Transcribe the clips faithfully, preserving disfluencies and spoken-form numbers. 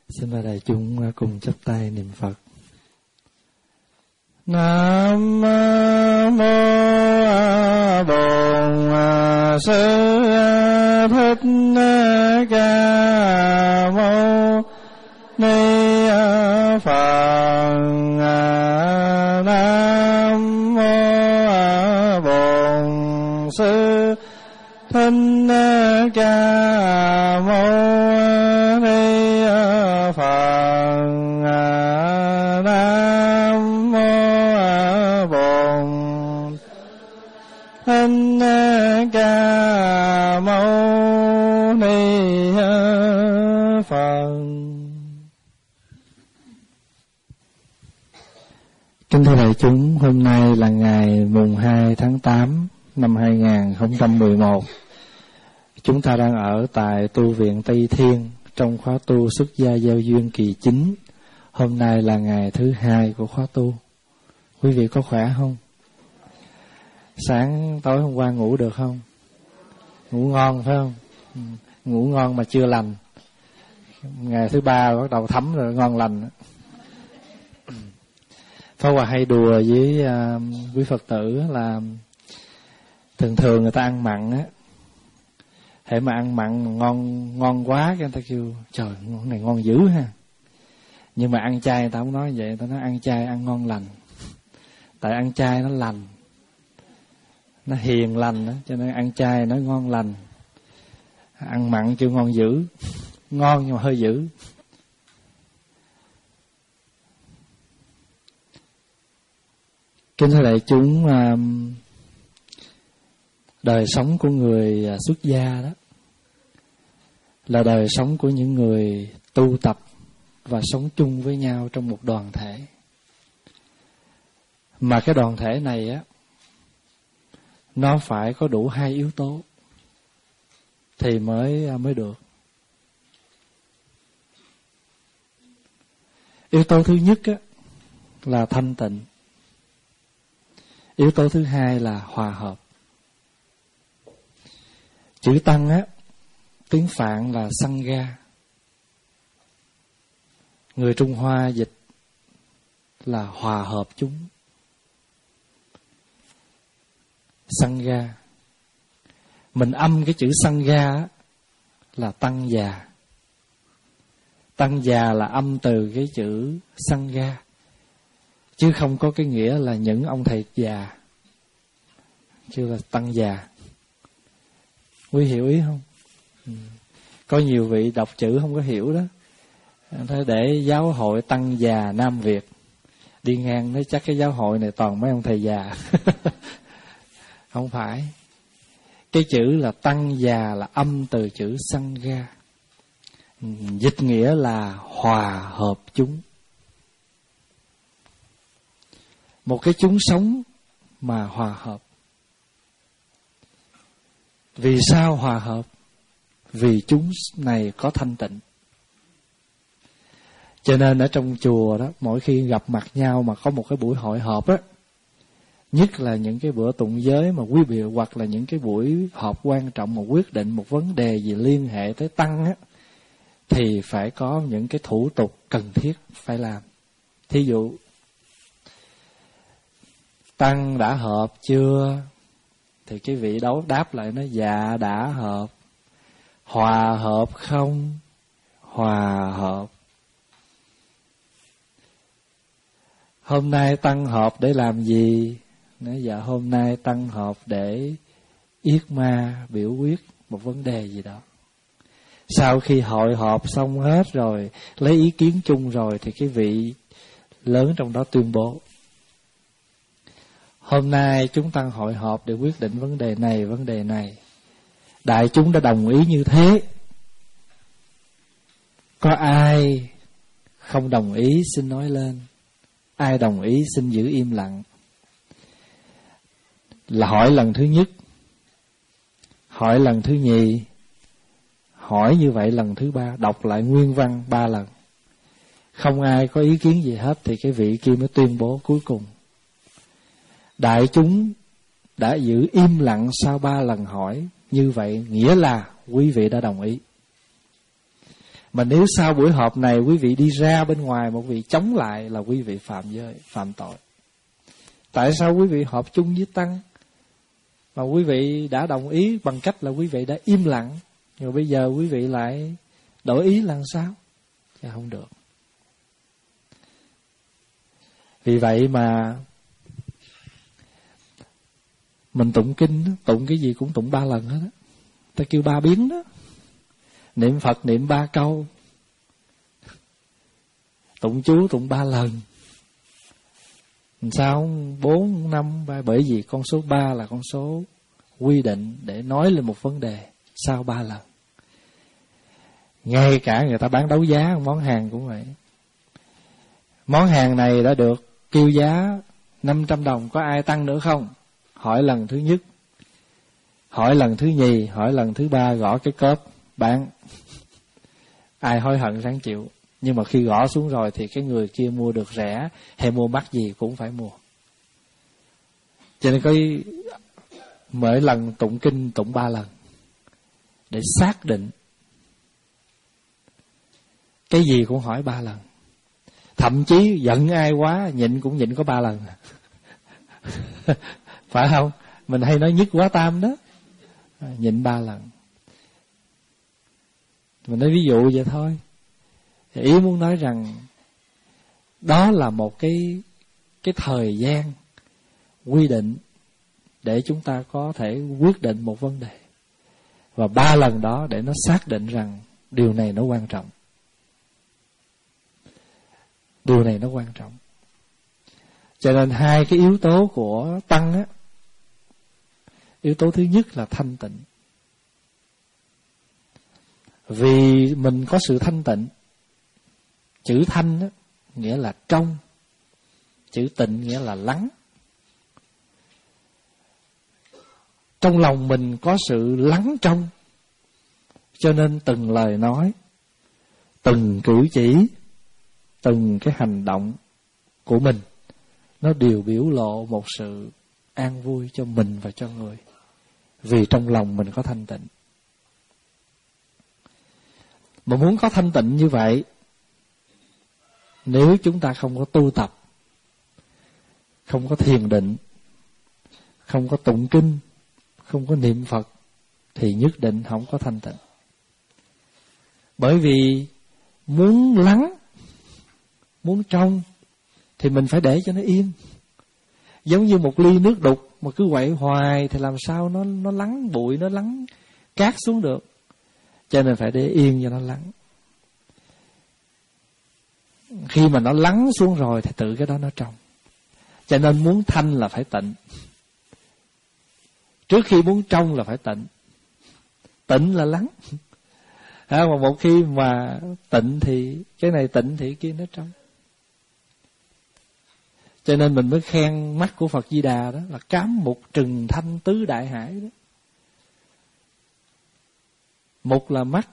Xin mời đại chúng cùng chắp tay niệm Phật. Nam mô Bổn Sư Thích Ca Mâu Ni Phật. Nam mô Bổn Sư Thích Ca Mâu Ni Phật. Nam mô Bổn Thích Ca Mâu Ni Phật. Kính thưa đại chúng, hôm nay là ngày mùng hai tháng tám năm hai nghìn không trăm mười một. Chúng ta đang ở tại tu viện Tây Thiên trong khóa tu xuất gia giao duyên kỳ chín. Hôm nay là ngày thứ hai của khóa tu. Quý vị có khỏe không? Sáng tối hôm qua ngủ được không? Ngủ ngon phải không? Ừ. Ngủ ngon mà chưa lành. Ngày thứ ba bắt đầu thấm rồi, ngon lành. Pháp Hòa hay đùa với uh, quý Phật tử là thường thường người ta ăn mặn á, hễ mà ăn mặn mà ngon ngon quá, cái người ta kêu trời ngon này ngon dữ ha. Nhưng mà ăn chay người ta không nói vậy, người ta nói ăn chay ăn ngon lành. Tại ăn chay nó lành, nó hiền lành đó, cho nên ăn chay nó ngon lành. Ăn mặn kêu ngon dữ, ngon nhưng mà hơi dữ. Kính thưa đại chúng, đời sống của người xuất gia đó là đời sống của những người tu tập và sống chung với nhau trong một đoàn thể. Mà cái đoàn thể này á, nó phải có đủ hai yếu tố thì mới mới được. Yếu tố thứ nhất á là thanh tịnh. Yếu tố thứ hai là hòa hợp. Chữ tăng á, tiếng Phạn là Sangha. Người Trung Hoa dịch là hòa hợp chúng. Sangha. Mình âm cái chữ Sangha á, là tăng già. Tăng già là âm từ cái chữ Sangha, chứ không có cái nghĩa là những ông thầy già, chứ là tăng già. Quý hiểu ý không? Ừ. Có nhiều vị đọc chữ không có hiểu đó. Thế để giáo hội tăng già Nam Việt đi ngang nói chắc cái giáo hội này toàn mấy ông thầy già. Không phải. Cái chữ là tăng già là âm từ chữ Sangha. Dịch nghĩa là hòa hợp chúng. Một cái chúng sống mà hòa hợp. Vì sao hòa hợp? Vì chúng này có thanh tịnh. Cho nên ở trong chùa đó, mỗi khi gặp mặt nhau mà có một cái buổi hội họp á, nhất là những cái bữa tụng giới mà quý vị, hoặc là những cái buổi họp quan trọng mà quyết định một vấn đề gì liên hệ tới tăng á, thì phải có những cái thủ tục cần thiết phải làm. Thí dụ, tăng đã hợp chưa? Thì cái vị đấu đáp lại nó dạ đã hợp. Hòa hợp không? Hòa hợp. Hôm nay tăng họp để làm gì? Nói dạ hôm nay tăng họp để yết ma biểu quyết một vấn đề gì đó. Sau khi hội họp xong hết rồi, lấy ý kiến chung rồi, thì cái vị lớn trong đó tuyên bố hôm nay chúng tăng hội họp để quyết định vấn đề này, vấn đề này. Đại chúng đã đồng ý như thế. Có ai không đồng ý xin nói lên. Ai đồng ý xin giữ im lặng. Là hỏi lần thứ nhất, hỏi lần thứ nhì, hỏi như vậy lần thứ ba, đọc lại nguyên văn ba lần. Không ai có ý kiến gì hết thì cái vị kia mới tuyên bố cuối cùng. Đại chúng đã giữ im lặng sau ba lần hỏi, như vậy nghĩa là quý vị đã đồng ý. Mà nếu sau buổi họp này quý vị đi ra bên ngoài một vị chống lại là quý vị phạm giới, phạm tội. Tại sao quý vị họp chung với tăng mà quý vị đã đồng ý bằng cách là quý vị đã im lặng, rồi bây giờ quý vị lại đổi ý làm sao? Thì không được. Vì vậy mà mình tụng kinh, tụng cái gì cũng tụng ba lần hết á. Ta kêu ba biến đó. Niệm Phật niệm ba câu, tụng chú tụng ba lần. Sao bốn, năm, ba? Bởi vì con số ba là con số quy định để nói lên một vấn đề sau ba lần. Ngay cả người ta bán đấu giá món hàng cũng vậy. Món hàng này đã được kêu giá năm trăm đồng, có ai tăng nữa không? Hỏi lần thứ nhất, hỏi lần thứ nhì, hỏi lần thứ ba, gõ cái cốp bán. Ai hối hận ráng chịu. Nhưng mà khi gõ xuống rồi thì cái người kia mua được rẻ hay mua mắc gì cũng phải mua. Cho nên có mỗi lần tụng kinh tụng ba lần để xác định. Cái gì cũng hỏi ba lần. Thậm chí giận ai quá nhịn cũng nhịn có ba lần. Phải không? Mình hay nói nhất quá tam đó. Nhịn ba lần. Mình nói ví dụ vậy thôi. Ý muốn nói rằng đó là một cái cái thời gian quy định để chúng ta có thể quyết định một vấn đề. Và ba lần đó để nó xác định rằng điều này nó quan trọng. Điều này nó quan trọng. Cho nên hai cái yếu tố của tăng á, yếu tố thứ nhất là thanh tịnh. Vì mình có sự thanh tịnh. Chữ thanh á, nghĩa là trong. Chữ tịnh nghĩa là lắng. Trong lòng mình có sự lắng trong. Cho nên từng lời nói, từng cử chỉ, từng cái hành động của mình nó đều biểu lộ một sự an vui cho mình và cho người. Vì trong lòng mình có thanh tịnh. Mà muốn có thanh tịnh như vậy, nếu chúng ta không có tu tập, không có thiền định, không có tụng kinh, không có niệm Phật, thì nhất định không có thanh tịnh. Bởi vì muốn lắng, muốn trong, thì mình phải để cho nó yên. Giống như một ly nước đục mà cứ quậy hoài thì làm sao nó, nó lắng bụi, nó lắng cát xuống được. Cho nên phải để yên cho nó lắng. Khi mà nó lắng xuống rồi thì tự cái đó nó trong. Cho nên muốn thanh là phải tịnh. Trước khi muốn trong là phải tịnh. Tịnh là lắng. À, mà một khi mà tịnh thì cái này tịnh thì cái kia nó trong. Cho nên mình mới khen mắt của Phật Di Đà đó là cám mục trừng thanh tứ đại hải đó. Mục là mắt,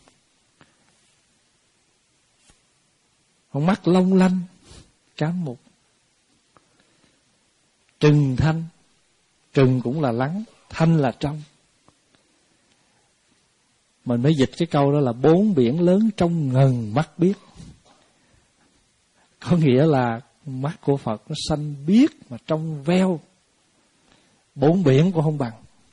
con mắt long lanh, cám mục. Trừng thanh, trừng cũng là lắng, thanh là trong. Mình mới dịch cái câu đó là bốn biển lớn trong ngần mắt biết. Có nghĩa là mắt của Phật nó xanh biếc mà trong veo. Bốn biển cũng không bằng.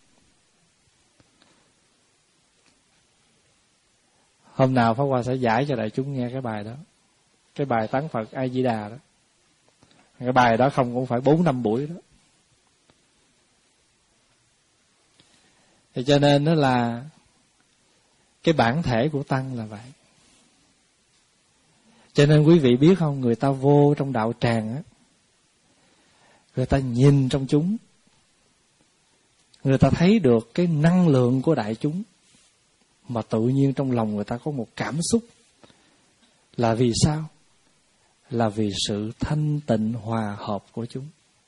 Hôm nào Pháp Hòa sẽ giải cho đại chúng nghe cái bài đó. Cái bài tán Phật A Di Đà đó. Cái bài đó không cũng phải bốn năm buổi đó. Thì cho nên nó là cái bản thể của tăng là vậy. Cho nên quý vị biết không, người ta vô trong đạo tràng á, người ta nhìn trong chúng, người ta thấy được cái năng lượng của đại chúng, mà tự nhiên trong lòng người ta có một cảm xúc. Là vì sao? Là vì sự thanh tịnh hòa hợp của chúng.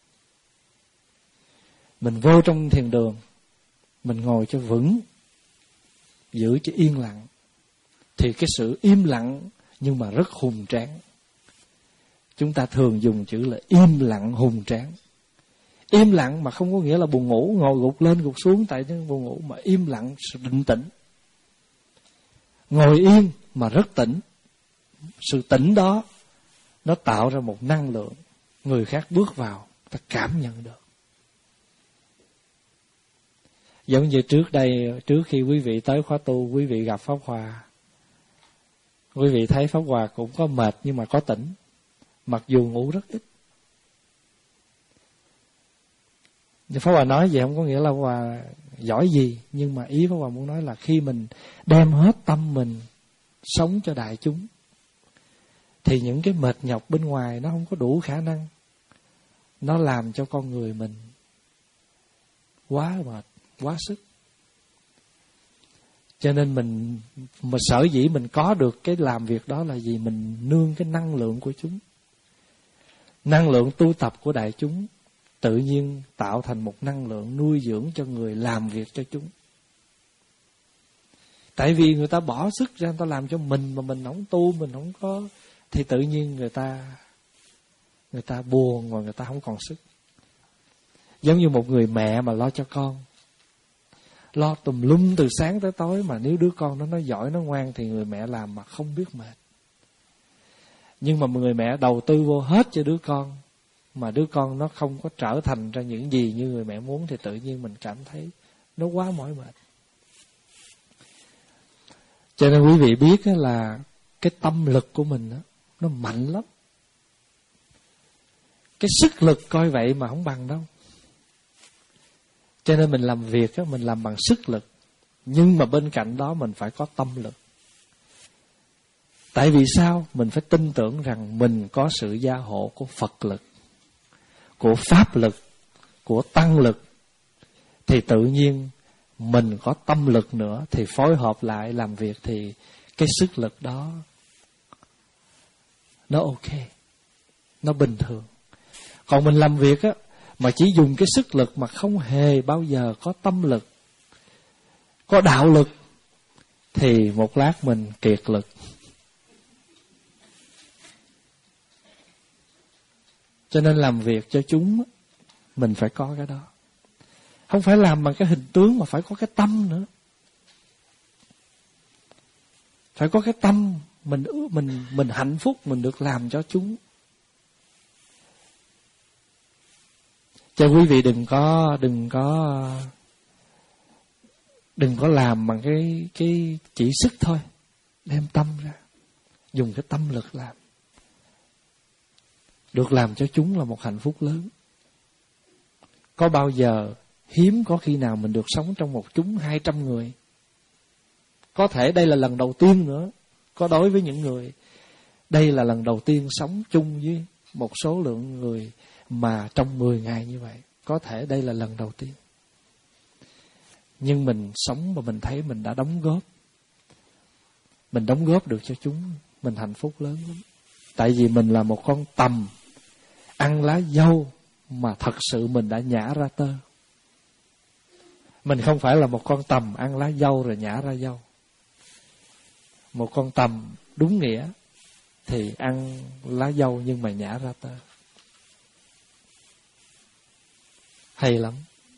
Mình vô trong thiền đường, mình ngồi cho vững, giữ cho yên lặng, thì cái sự im lặng nhưng mà rất hùng tráng. Chúng ta thường dùng chữ là im lặng hùng tráng. Im lặng mà không có nghĩa là buồn ngủ, ngồi gục lên gục xuống tại những buồn ngủ, mà im lặng sự định tĩnh. Ngồi yên mà rất tỉnh. Sự tỉnh đó nó tạo ra một năng lượng, người khác bước vào ta cảm nhận được. Giống như trước đây, trước khi quý vị tới khóa tu, quý vị gặp Pháp Hòa, quý vị thấy Pháp Hòa cũng có mệt nhưng mà có tỉnh, mặc dù ngủ rất ít. Pháp Hòa nói vậy không có nghĩa là Pháp Hòa giỏi gì, nhưng mà ý Pháp Hòa muốn nói là khi mình đem hết tâm mình sống cho đại chúng, thì những cái mệt nhọc bên ngoài nó không có đủ khả năng, nó làm cho con người mình quá mệt, quá sức. Cho nên mình mà sở dĩ mình có được cái làm việc đó là vì mình nương cái năng lượng của chúng. Năng lượng tu tập của đại chúng tự nhiên tạo thành một năng lượng nuôi dưỡng cho người làm việc cho chúng. Tại vì người ta bỏ sức ra, người ta làm cho mình mà mình không tu, mình không có, thì tự nhiên người ta người ta buồn và người ta không còn sức. Giống như một người mẹ mà lo cho con, lo tùm lum từ sáng tới tối, mà nếu đứa con đó nó giỏi, nó ngoan thì người mẹ làm mà không biết mệt. Nhưng mà người mẹ đầu tư vô hết cho đứa con, mà đứa con nó không có trở thành ra những gì như người mẹ muốn, thì tự nhiên mình cảm thấy nó quá mỏi mệt. Cho nên quý vị biết là cái tâm lực của mình đó, nó mạnh lắm. Cái sức lực coi vậy mà không bằng đâu. Cho nên mình làm việc đó, mình làm bằng sức lực, nhưng mà bên cạnh đó mình phải có tâm lực. Tại vì sao? Mình phải tin tưởng rằng mình có sự gia hộ của Phật lực, của Pháp lực, của Tăng lực, thì tự nhiên mình có tâm lực nữa, thì phối hợp lại làm việc thì cái sức lực đó nó ok, nó bình thường. Còn mình làm việc á mà chỉ dùng cái sức lực mà không hề bao giờ có tâm lực, có đạo lực, thì một lát mình kiệt lực. Cho nên làm việc cho chúng mình phải có cái đó. Không phải làm bằng cái hình tướng mà phải có cái tâm nữa. Phải có cái tâm mình mình mình hạnh phúc mình được làm cho chúng. Cho quý vị đừng có đừng có đừng có làm bằng cái cái chỉ sức thôi, đem tâm ra, dùng cái tâm lực làm. Được làm cho chúng là một hạnh phúc lớn. Có bao giờ hiếm có khi nào mình được sống trong một chúng hai trăm người. Có thể đây là lần đầu tiên nữa. Có đối với những người, đây là lần đầu tiên sống chung với một số lượng người mà trong mười ngày như vậy. Có thể đây là lần đầu tiên. Nhưng mình sống và mình thấy mình đã đóng góp. Mình đóng góp được cho chúng, mình hạnh phúc lớn lắm. Tại vì mình là một con tằm ăn lá dâu mà thật sự mình đã nhả ra tơ. Mình không phải là một con tằm ăn lá dâu rồi nhả ra dâu. Một con tằm đúng nghĩa thì ăn lá dâu nhưng mà nhả ra tơ. Hay lắm.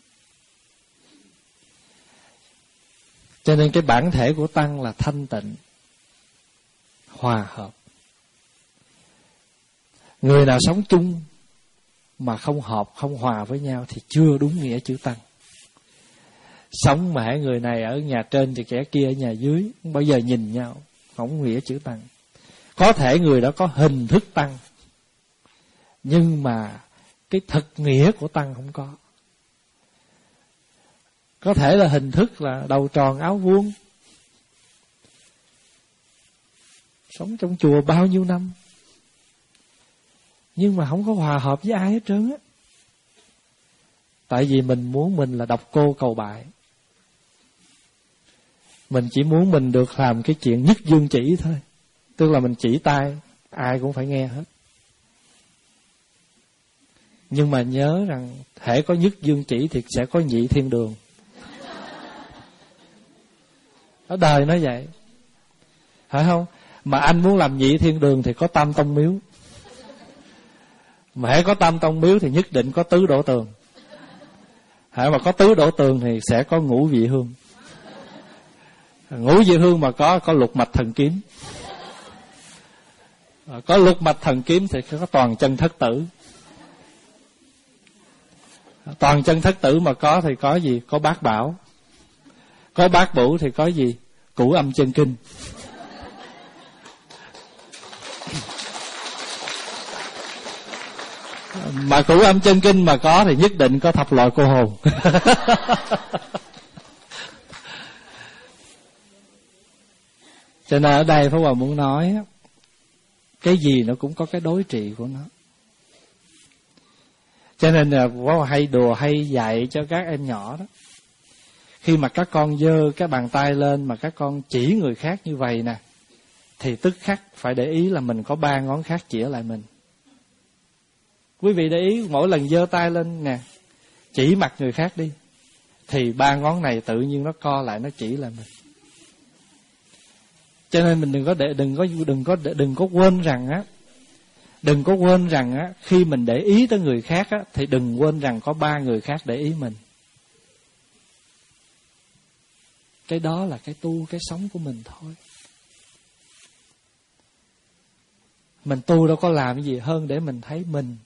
Cho nên cái bản thể của Tăng là thanh tịnh, hòa hợp. Người nào sống chung mà không hợp, không hòa với nhau thì chưa đúng nghĩa chữ Tăng. Sống mà hãy người này ở nhà trên thì kẻ kia ở nhà dưới, không bao giờ nhìn nhau, không nghĩa chữ Tăng. Có thể người đó có hình thức Tăng, nhưng mà cái thực nghĩa của Tăng không có. Có thể là hình thức là đầu tròn áo vuông, sống trong chùa bao nhiêu năm, nhưng mà không có hòa hợp với ai hết trơn á. Tại vì mình muốn mình là độc cô cầu bại. Mình chỉ muốn mình được làm cái chuyện nhất dương chỉ thôi. Tức là mình chỉ tay, ai cũng phải nghe hết. Nhưng mà nhớ rằng hễ có nhất dương chỉ thì sẽ có nhị thiên đường. Ở đời nó vậy, phải không? Mà anh muốn làm nhị thiên đường thì có tam tông miếu. Mà hễ có tam tông miếu thì nhất định có tứ đổ tường. Hễ mà có tứ đổ tường thì sẽ có ngũ vị hương. Ngũ vị hương mà có có lục mạch thần kiếm. Có lục mạch thần kiếm thì có toàn chân thất tử. Toàn chân thất tử mà có thì có gì? Có bát bảo. Có bát bửu thì có gì? Cửu âm chân kinh. Mà cửu âm chân kinh mà có thì nhất định có thập loại cô hồn. Cho nên ở đây Pháp Hòa muốn nói, cái gì nó cũng có cái đối trị của nó. Cho nên là Pháp Hòa hay đùa hay dạy cho các em nhỏ đó. Khi mà các con giơ cái bàn tay lên mà các con chỉ người khác như vậy nè, thì tức khắc phải để ý là mình có ba ngón khác chỉ lại mình. Quý vị để ý mỗi lần giơ tay lên nè, chỉ mặt người khác đi, thì ba ngón này tự nhiên nó co lại, nó chỉ lại mình. Cho nên mình đừng có để đừng có đừng có đừng có quên rằng á, đừng có quên rằng á, khi mình để ý tới người khác á, thì đừng quên rằng có ba người khác để ý mình. Cái đó là cái tu, cái sống của mình thôi. Mình tu đâu có làm gì hơn để mình thấy mình.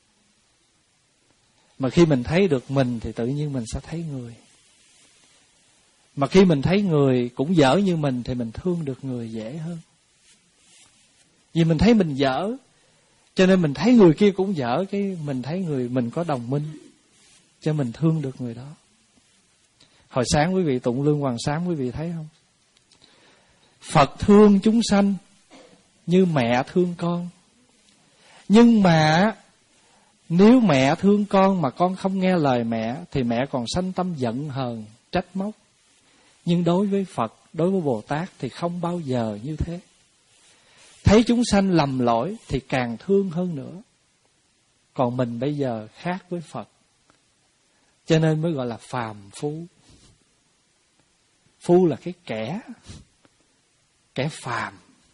Mà khi mình thấy được mình thì tự nhiên mình sẽ thấy người. Mà khi mình thấy người cũng dở như mình thì mình thương được người dễ hơn. Vì mình thấy mình dở, cho nên mình thấy người kia cũng dở, cái mình thấy người mình có đồng minh, cho mình thương được người đó. Hồi sáng quý vị tụng Lương Hoàng Sám, quý vị thấy không? Phật thương chúng sanh như mẹ thương con. Nhưng mà nếu mẹ thương con mà con không nghe lời mẹ, thì mẹ còn sanh tâm giận hờn, trách móc. Nhưng đối với Phật, đối với Bồ Tát thì không bao giờ như thế. Thấy chúng sanh lầm lỗi thì càng thương hơn nữa. Còn mình bây giờ khác với Phật, cho nên mới gọi là phàm phu. Phu là cái kẻ, kẻ phàm,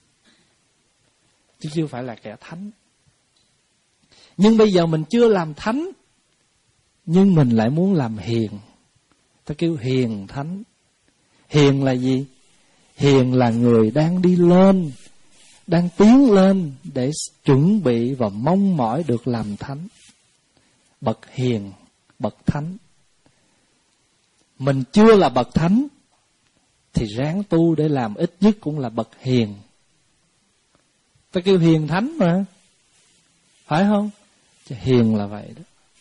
chứ chưa phải là kẻ thánh. Nhưng bây giờ mình chưa làm thánh, nhưng mình lại muốn làm hiền. Ta kêu hiền thánh. Hiền là gì? Hiền là người đang đi lên, đang tiến lên để chuẩn bị và mong mỏi được làm thánh. Bậc hiền, bậc thánh. Mình chưa là bậc thánh thì ráng tu để làm ít nhất cũng là bậc hiền. Ta kêu hiền thánh mà, phải không? Chứ hiền là vậy đó.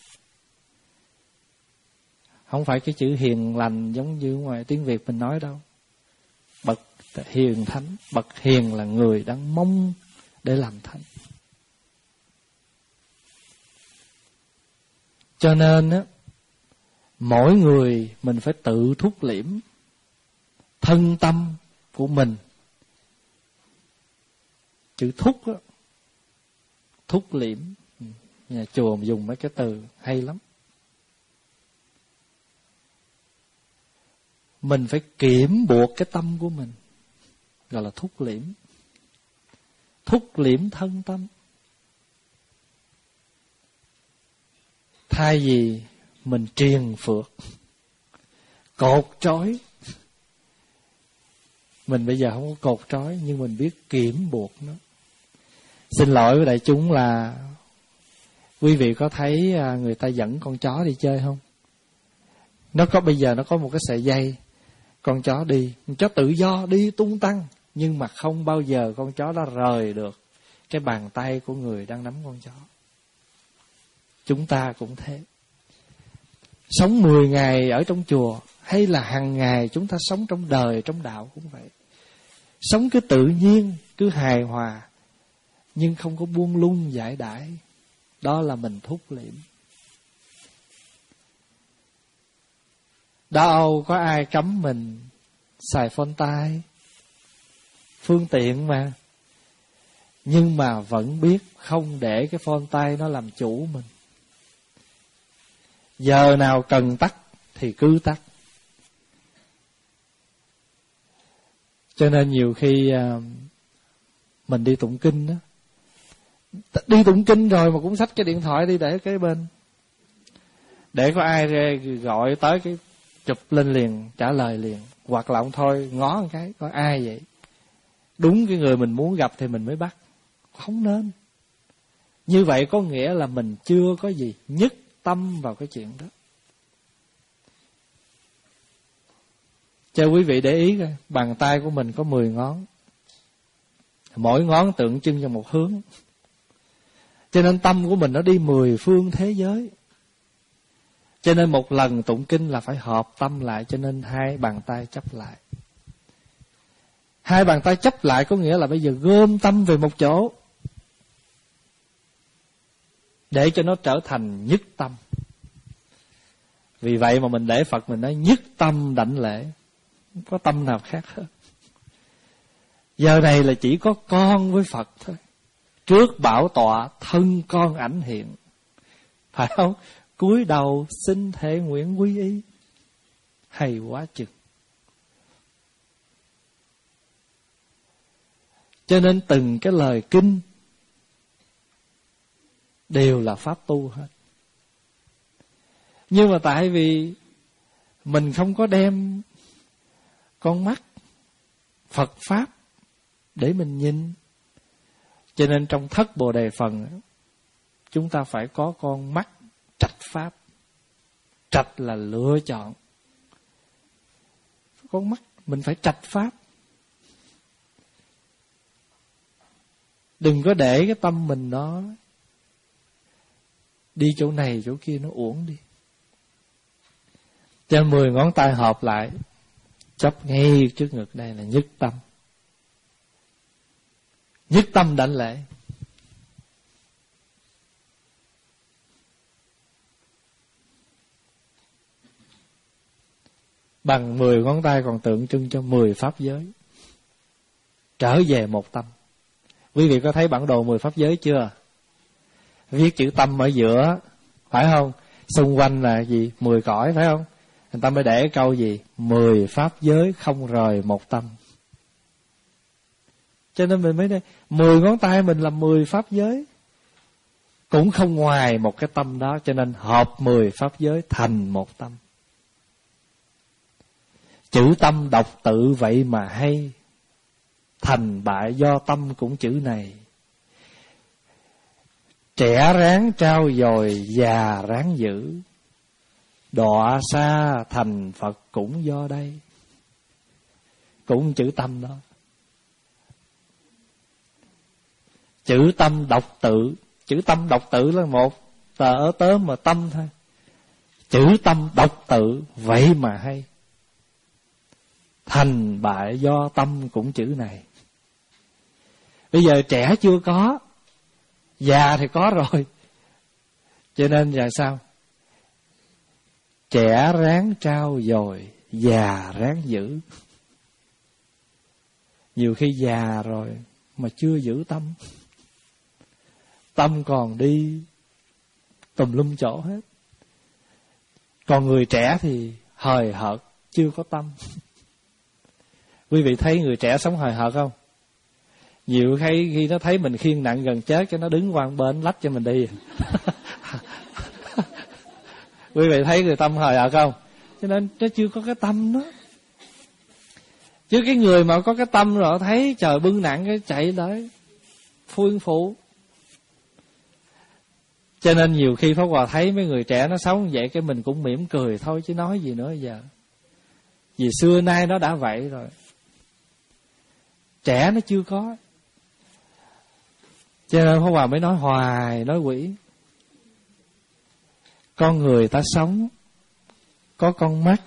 Không phải cái chữ hiền lành giống như ngoài tiếng Việt mình nói đâu. Bậc hiền thánh, bậc hiền là người đang mong để làm thánh. Cho nên á, mỗi người mình phải tự thúc liễm thân tâm của mình. Chữ thúc á, thúc liễm, nhà chùa dùng mấy cái từ hay lắm. Mình phải kiểm buộc cái tâm của mình, gọi là thúc liễm. Thúc liễm thân tâm. Thay vì mình triền phượt, cột trói. Mình bây giờ không có cột trói, nhưng mình biết kiểm buộc nó. Xin lỗi với đại chúng là quý vị có thấy người ta dẫn con chó đi chơi không? Nó có bây giờ nó có một cái sợi dây, con chó đi, con chó tự do đi tung tăng, nhưng mà không bao giờ con chó đó rời được cái bàn tay của người đang nắm con chó. Chúng ta cũng thế. Sống mười ngày ở trong chùa, hay là hàng ngày chúng ta sống trong đời, trong đạo cũng vậy. Sống cứ tự nhiên, cứ hài hòa, nhưng không có buông lung giải đãi. Đó là mình thúc liễm. Đâu có ai cấm mình xài phone tay, phương tiện mà. Nhưng mà vẫn biết không để cái phone tay nó làm chủ mình. Giờ nào cần tắt thì cứ tắt. Cho nên nhiều khi mình đi tụng kinh đó, đi tụng kinh rồi mà cũng xách cái điện thoại đi để kế bên, để có ai gọi tới cái chụp lên liền, trả lời liền. Hoặc là ông thôi ngó một cái, có ai vậy? Đúng cái người mình muốn gặp thì mình mới bắt. Không nên. Như vậy có nghĩa là mình chưa có gì nhất tâm vào cái chuyện đó. Cho quý vị để ý coi, bàn tay của mình có mười ngón. Mỗi ngón tượng trưng cho một hướng. Cho nên tâm của mình nó đi mười phương thế giới. Cho nên một lần tụng kinh là phải hợp tâm lại. Cho nên hai bàn tay chấp lại. Hai bàn tay chấp lại có nghĩa là bây giờ gom tâm về một chỗ, để cho nó trở thành nhất tâm. Vì vậy mà mình để Phật mình nói nhất tâm đảnh lễ. Không có tâm nào khác hết. Giờ này là chỉ có con với Phật thôi. Trước bảo tọa thân con ảnh hiện. Phải không? Cúi đầu xin thể nguyện quy y. Hay quá chừng. Cho nên từng cái lời kinh đều là pháp tu hết. Nhưng mà tại vì mình không có đem con mắt Phật Pháp để mình nhìn, cho nên trong thất Bồ Đề Phần chúng ta phải có con mắt trạch Pháp. Trạch là lựa chọn. Con mắt mình phải trạch Pháp. Đừng có để cái tâm mình nó đi chỗ này chỗ kia nó uổng đi. Cho mười ngón tay hợp lại, chấp ngay trước ngực đây là nhất tâm. Nhất tâm đảnh lễ. Bằng mười ngón tay còn tượng trưng cho mười pháp giới. Trở về một tâm. Quý vị có thấy bản đồ mười pháp giới chưa? Viết chữ tâm ở giữa, phải không? Xung quanh là gì? Mười cõi, phải không? Người ta mới để câu gì? Mười pháp giới không rời một tâm. Cho nên mình mới nói, mười ngón tay mình là mười pháp giới, cũng không ngoài một cái tâm đó. Cho nên hợp mười pháp giới thành một tâm. Chữ tâm độc tự vậy mà hay, thành bại do tâm cũng chữ này. Trẻ ráng trao dồi, già ráng giữ, đọa xa thành Phật cũng do đây. Cũng chữ tâm đó. Chữ tâm độc tự. Chữ tâm độc tự là một tờ tớ mà tâm thôi. Chữ tâm độc tự vậy mà hay, thành bại do tâm cũng chữ này. Bây giờ trẻ chưa có, già thì có rồi. Cho nên là sao? Trẻ ráng trao dồi, già ráng giữ. Nhiều khi già rồi mà chưa giữ tâm. Tâm còn đi tùm lum chỗ hết. Còn người trẻ thì hời hợt, chưa có tâm. Quý vị thấy người trẻ sống hời hợt không? Nhiều khi, khi nó thấy mình khiêng nặng gần chết, cho nó đứng qua bên lách cho mình đi. Quý vị thấy người tâm hời hợt không? Cho nên nó chưa có cái tâm đó. Chứ cái người mà có cái tâm rồi thấy trời bưng nặng cái chạy tới phun phụ. Cho nên nhiều khi Pháp Hòa thấy mấy người trẻ nó sống vậy, cái mình cũng mỉm cười thôi chứ nói gì nữa giờ. Vì xưa nay nó đã vậy rồi. Trẻ nó chưa có. Cho nên Pháp Hòa mới nói hoài, nói quỷ. Con người ta sống, có con mắt,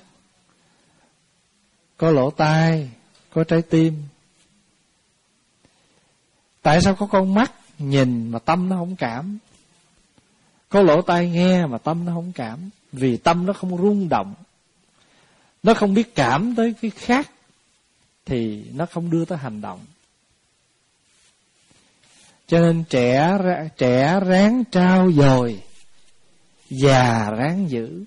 có lỗ tai, có trái tim. Tại sao có con mắt nhìn mà tâm nó không cảm? Có lỗ tai nghe mà tâm nó không cảm? Vì tâm nó không rung động, nó không biết cảm tới cái khác, thì nó không đưa tới hành động. Cho nên trẻ trẻ ráng trao dồi, già ráng giữ.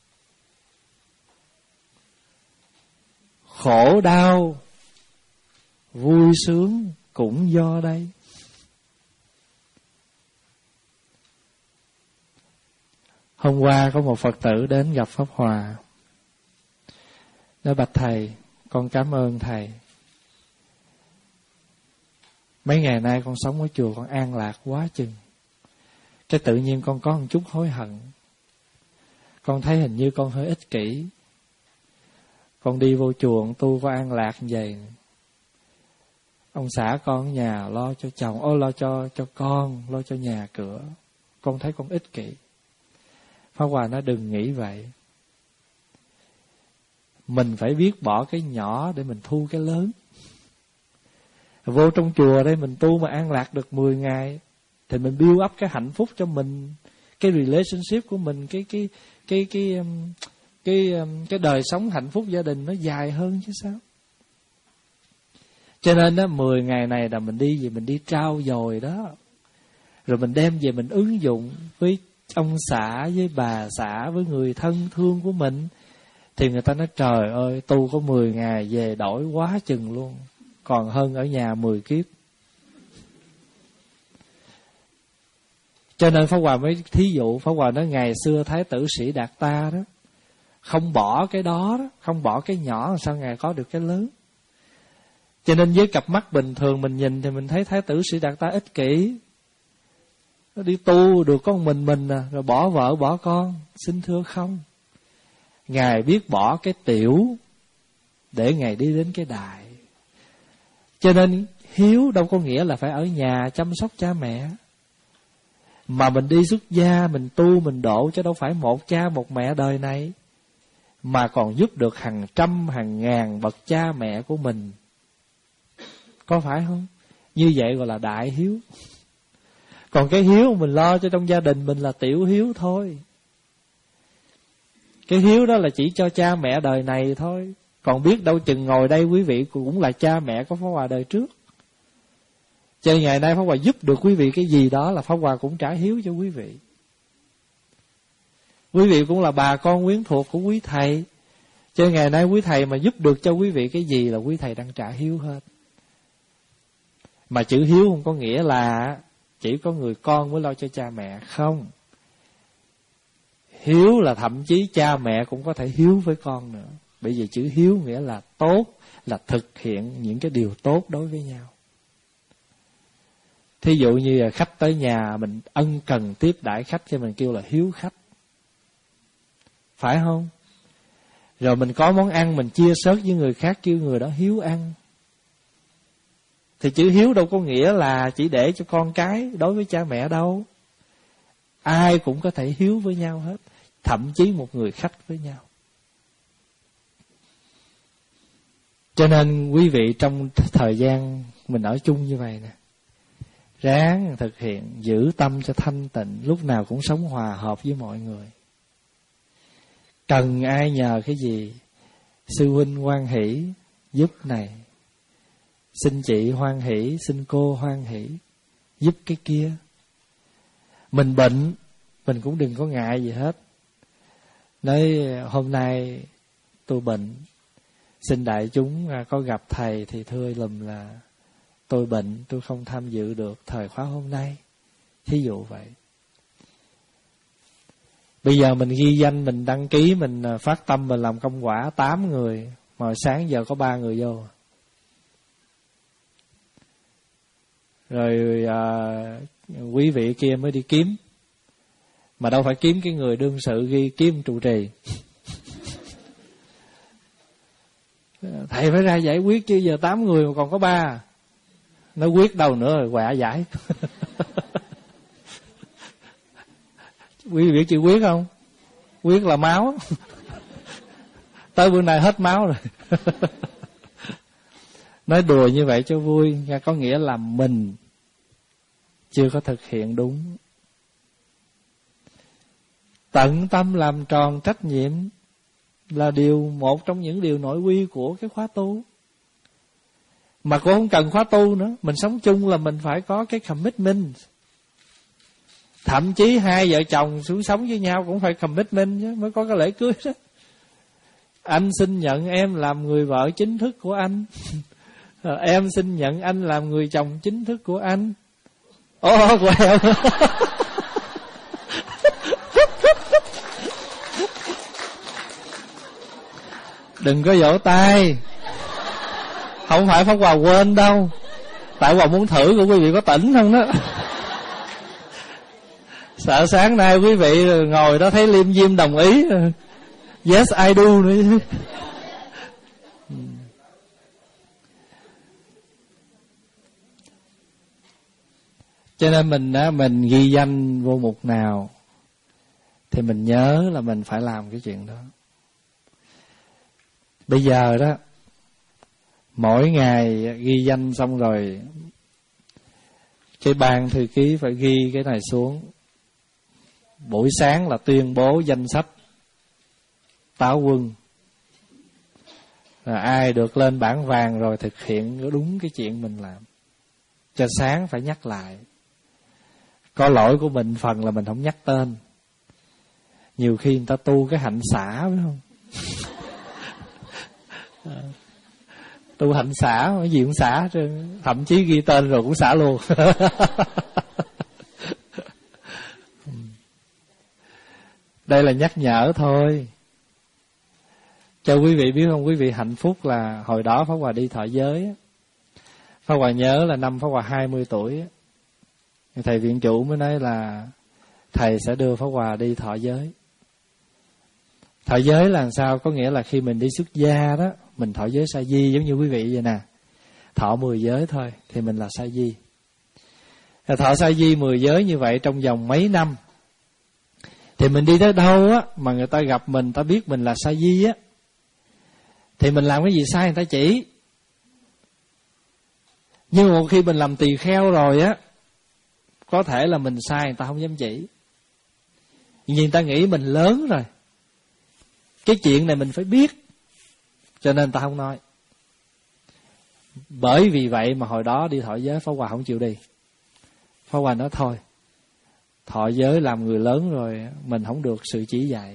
Khổ đau, vui sướng cũng do đây. Hôm qua có một Phật tử đến gặp Pháp Hòa, nói bạch thầy, Con cảm ơn thầy. Mấy ngày nay con sống ở chùa con an lạc quá chừng. Cái tự nhiên con có một chút hối hận. Con thấy hình như con hơi ích kỷ. Con đi vô chùa con tu có an lạc như vậy. Ông xã con ở nhà lo cho chồng, ô lo cho cho con, lo cho nhà cửa. Con thấy con ích kỷ. Pháp Hòa nói đừng nghĩ vậy. Mình phải biết bỏ cái nhỏ để mình thu cái lớn. Vô trong chùa đây mình tu mà an lạc được mười ngày thì mình build up cái hạnh phúc cho mình, cái relationship của mình, cái cái cái cái cái cái, cái đời sống hạnh phúc gia đình nó dài hơn chứ sao. Cho nên đó mười ngày này là mình đi về mình đi trao dồi đó. Rồi mình đem về mình ứng dụng với ông xã, với bà xã, với người thân thương của mình. Thì người ta nói trời ơi, tu có mười ngày về đổi quá chừng luôn. Còn hơn ở nhà mười kiếp. Cho nên Pháp Hòa mới thí dụ, Pháp Hòa nói ngày xưa Thái tử Sĩ Đạt Ta đó, không bỏ cái đó, đó không bỏ cái nhỏ sao Ngài có được cái lớn. Cho nên với cặp mắt bình thường mình nhìn thì mình thấy Thái tử Sĩ Đạt Ta ích kỷ. Nó đi tu được có một mình mình à, rồi bỏ vợ bỏ con. Xin thưa không. Ngài biết bỏ cái tiểu để Ngài đi đến cái đại. Cho nên hiếu đâu có nghĩa là phải ở nhà chăm sóc cha mẹ. Mà mình đi xuất gia, mình tu, mình độ chứ đâu phải một cha một mẹ đời này. Mà còn giúp được hàng trăm, hàng ngàn bậc cha mẹ của mình. Có phải không? Như vậy gọi là đại hiếu. Còn cái hiếu mình lo cho trong gia đình mình là tiểu hiếu thôi. Cái hiếu đó là chỉ cho cha mẹ đời này thôi. Còn biết đâu chừng ngồi đây quý vị cũng là cha mẹ của Pháp Hòa đời trước. Cho nên ngày nay Pháp Hòa giúp được quý vị cái gì đó là Pháp Hòa cũng trả hiếu cho quý vị. Quý vị cũng là bà con quyến thuộc của quý thầy. Cho nên ngày nay quý thầy mà giúp được cho quý vị cái gì là quý thầy đang trả hiếu hết. Mà chữ hiếu không có nghĩa là chỉ có người con mới lo cho cha mẹ. Không. Hiếu là thậm chí cha mẹ cũng có thể hiếu với con nữa. Bởi vì chữ hiếu nghĩa là tốt, là thực hiện những cái điều tốt đối với nhau. Thí dụ như là khách tới nhà mình ân cần tiếp đãi khách cho mình kêu là hiếu khách. Phải không? Rồi mình có món ăn mình chia sớt với người khác kêu người đó hiếu ăn. Thì chữ hiếu đâu có nghĩa là chỉ để cho con cái đối với cha mẹ đâu. Ai cũng có thể hiếu với nhau hết. Thậm chí một người khách với nhau. Cho nên quý vị trong thời gian mình ở chung như vậy nè, ráng thực hiện giữ tâm cho thanh tịnh, lúc nào cũng sống hòa hợp với mọi người. Cần ai nhờ cái gì, sư huynh hoan hỷ giúp này, xin chị hoan hỷ, xin cô hoan hỷ giúp cái kia. Mình bệnh mình cũng đừng có ngại gì hết. Nói hôm nay tôi bệnh, xin đại chúng có gặp thầy thì thưa lùm là tôi bệnh, tôi không tham dự được thời khóa hôm nay. Thí dụ vậy. Bây giờ mình ghi danh, mình đăng ký, mình phát tâm, mình làm công quả tám người, mà sáng giờ có ba người vô. Rồi à, quý vị kia mới đi kiếm. Mà đâu phải kiếm cái người đương sự, ghi kiếm trụ trì. Thầy phải ra giải quyết chứ, giờ tám người mà còn có ba. Nó quyết đâu nữa rồi, quạ giải. Quý vị biết chữ quyết không? Quyết là máu. Tới bữa nay hết máu rồi. Nói đùa như vậy cho vui, có nghĩa là mình chưa có thực hiện đúng. Tận tâm làm tròn trách nhiệm là điều một trong những điều nội quy của cái khóa tu. Mà cũng không cần khóa tu nữa, mình sống chung là mình phải có cái commitment. Thậm chí hai vợ chồng xuống sống với nhau cũng phải commitment chứ, mới có cái lễ cưới đó. Anh xin nhận em làm người vợ chính thức của anh. Em xin nhận anh làm người chồng chính thức của anh. Ô quẹo. Đừng có vỗ tay. Không phải Pháp Hòa quên đâu, tại Hòa muốn thử của quý vị có tỉnh không đó. Sợ sáng nay quý vị ngồi đó thấy liêm diêm đồng ý, yes I do nữa. Cho nên mình á, mình ghi danh vô mục nào thì mình nhớ là mình phải làm cái chuyện đó. Bây giờ đó, mỗi ngày ghi danh xong rồi, cái ban thư ký phải ghi cái này xuống. Buổi sáng là tuyên bố danh sách táo quân, rồi ai được lên bảng vàng rồi thực hiện đúng cái chuyện mình làm. Cho sáng phải nhắc lại. Có lỗi của mình phần là mình không nhắc tên. Nhiều khi người ta tu cái hạnh xả phải không? Tu hạnh xả, cái gì cũng xả, thậm chí ghi tên rồi cũng xả luôn. Đây là nhắc nhở thôi. Cho quý vị biết không, quý vị hạnh phúc là hồi đó Pháp Hòa đi thọ giới. Pháp Hòa nhớ là năm Pháp Hòa hai mươi tuổi, thầy viện chủ mới nói là thầy sẽ đưa Pháp Hòa đi thọ giới. Thọ giới là làm sao? Có nghĩa là khi mình đi xuất gia đó, mình thọ giới sa di giống như quý vị vậy nè. Thọ mười giới thôi thì mình là sa di. Thọ sa di mười giới như vậy trong vòng mấy năm, thì mình đi tới đâu á mà người ta gặp mình, ta biết mình là sa di á, thì mình làm cái gì sai người ta chỉ. Nhưng một khi mình làm tỳ kheo rồi á, có thể là mình sai người ta không dám chỉ. Nhưng người ta nghĩ mình lớn rồi, cái chuyện này mình phải biết, cho nên ta không nói. Bởi vì vậy mà hồi đó đi thọ giới Pháp Hòa không chịu đi. Pháp Hòa nói thôi, thọ giới làm người lớn rồi, mình không được sự chỉ dạy.